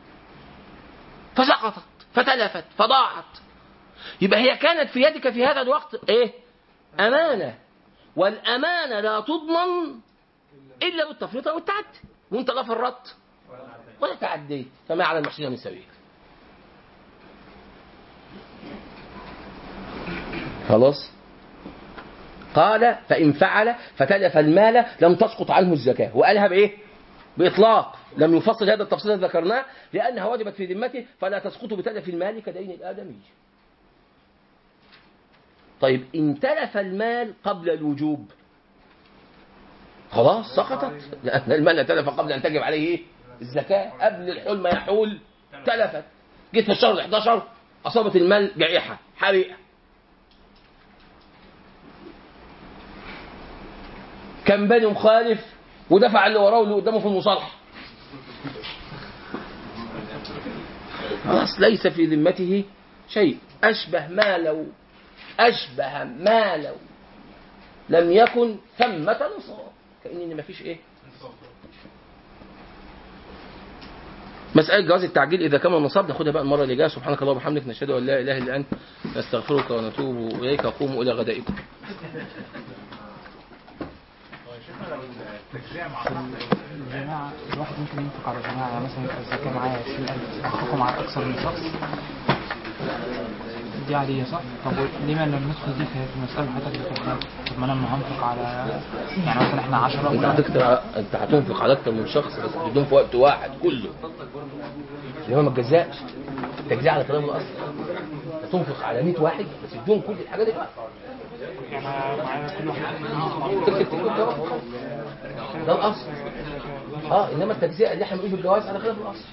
فسقطت فتلفت فضاعت. يبقى هي كانت في يدك في هذا الوقت إيه؟ أمانة، والأمانة لا تضمن إلا بالتفريط أو التعدي، وأنت لا فرطت ولا تعديت، فما على المحسنين من سبيل. خلاص. قال فإن فعل فتلف المال لم تسقط عنه الزكاة، وقالها بإيه؟ بإطلاق، لم يفصل هذا التفصيل الذي ذكرناه، لأنها وجبت في ذمته فلا تسقط بتلف المال كدين الآدمي. طيب إن تلف المال قبل الوجوب خلاص سقطت، لأن المال تلف قبل أن تجب عليه إيه؟ الزكاة. قبل الحول ما يحول تلفت. جيت في الشهر 11 أصابت المال جائحة حريقة، كان بني مخالف ودفع اللي وراه واللي قدامه في المصالحة، خلاص ليس في ذمته شيء. أشبه ما لو لم يكن ثمة نصاب، كأن ما فيش إيه. مسألة جواز التعجيل إذا كان النصاب ناخدها بقى المرة اللي جاية. سبحانك اللهم وبحمدك نشهد أن لا إله إلا أنت نستغفرك ونتوب إليك. قوموا إلى غدائكم. الجماعة الواحد ممكن ينفق على الجماعة، مثلا الزكاة معايا 20,000 أنفقهم على أكثر من شخص، دي عادية صح؟ طب ليه ما لم ندخل دي في مسألة حتى الفقهاء؟ طب ما أنا لما هنفق على يعني مثلا إحنا 10 أنت هتنفق على أكثر من شخص بس بدون في وقت واحد كله، اللي هو ما تجزاش. تجزي على كلام الأصل، هتنفق على 100 واحد بس بدون كل الحاجات دي بقى. يعني معايا كل واحد تكتب الجواز ده الاصل. انما التجزئه اللي احنا بنقول في الجواز على خلاف الاصل.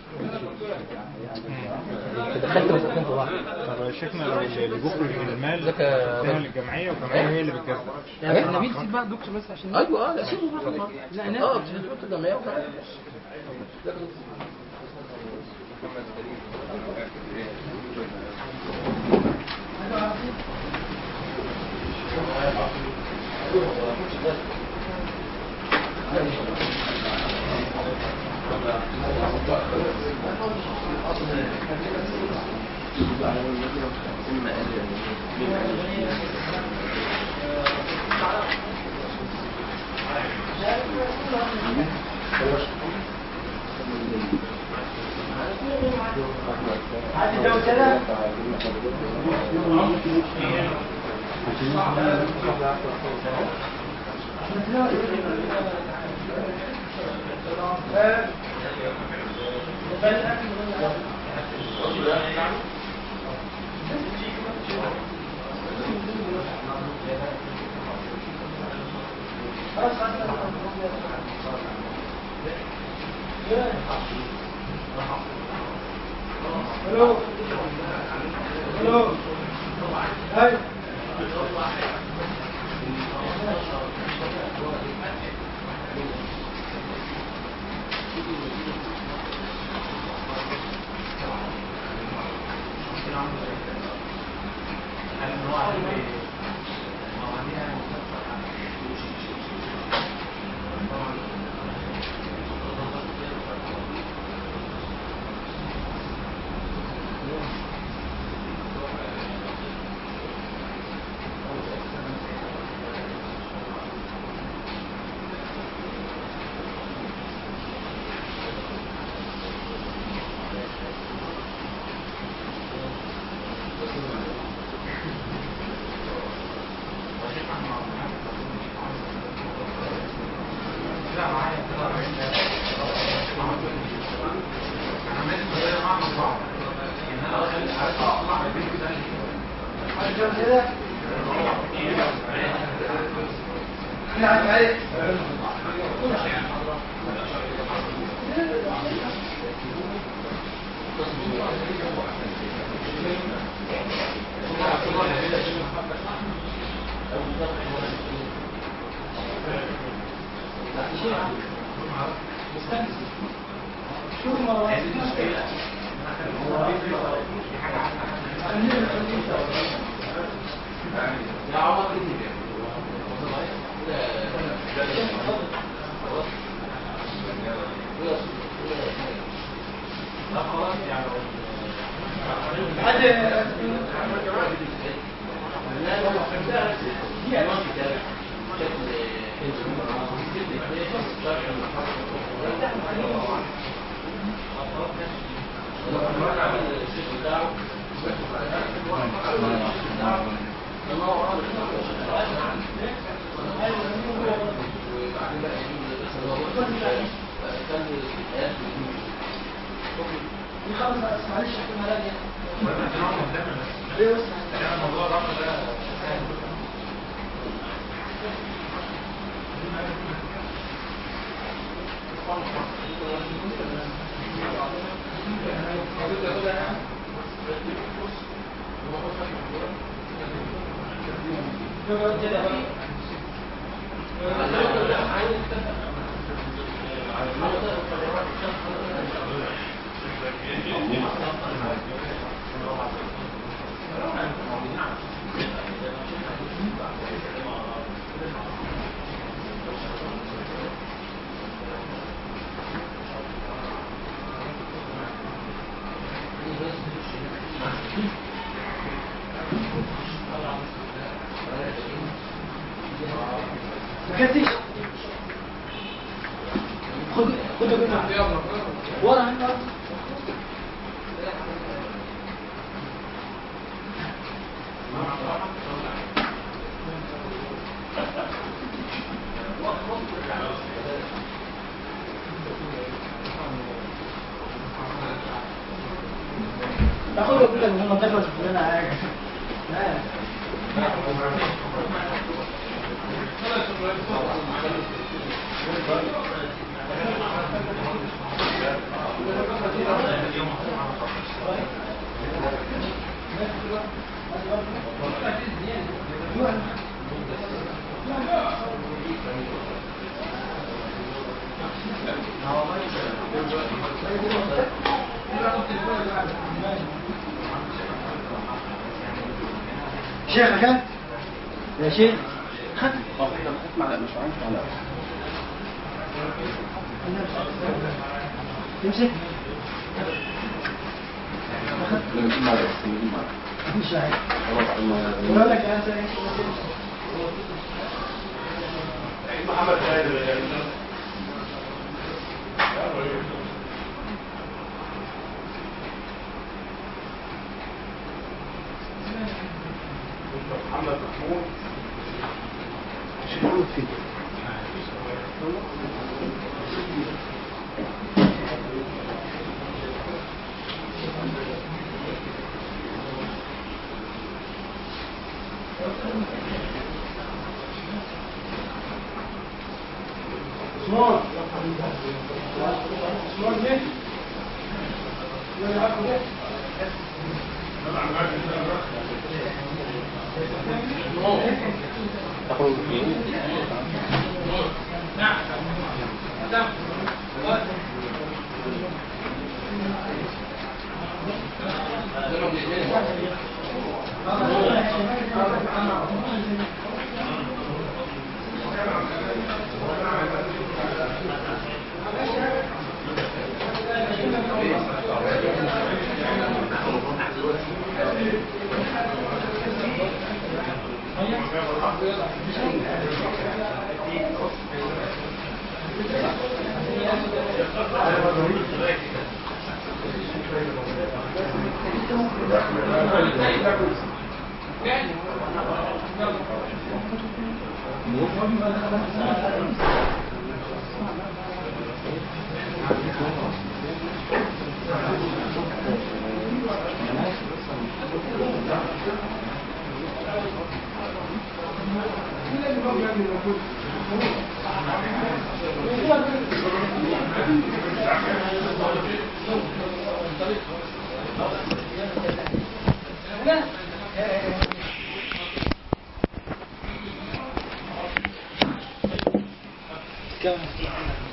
دخلت مسألتين في بعض. طب يا شيخنا لو اللي بيخرج من المال ذاك ده للجمعيه والجمعيه هي اللي بتجزء. يعني نبيل سيب بقى الدكتور بس عشان ايوه لا سيبه براحته. لا انا بتحط الجمعيه وكمان تاخد كده من المنطقه وتشوف لنا حاجه. لا شيخ كان يا شيخ تمسك مش عارف ولا لك يا محمد خالد محمد محمود شنو فيه اسمه كم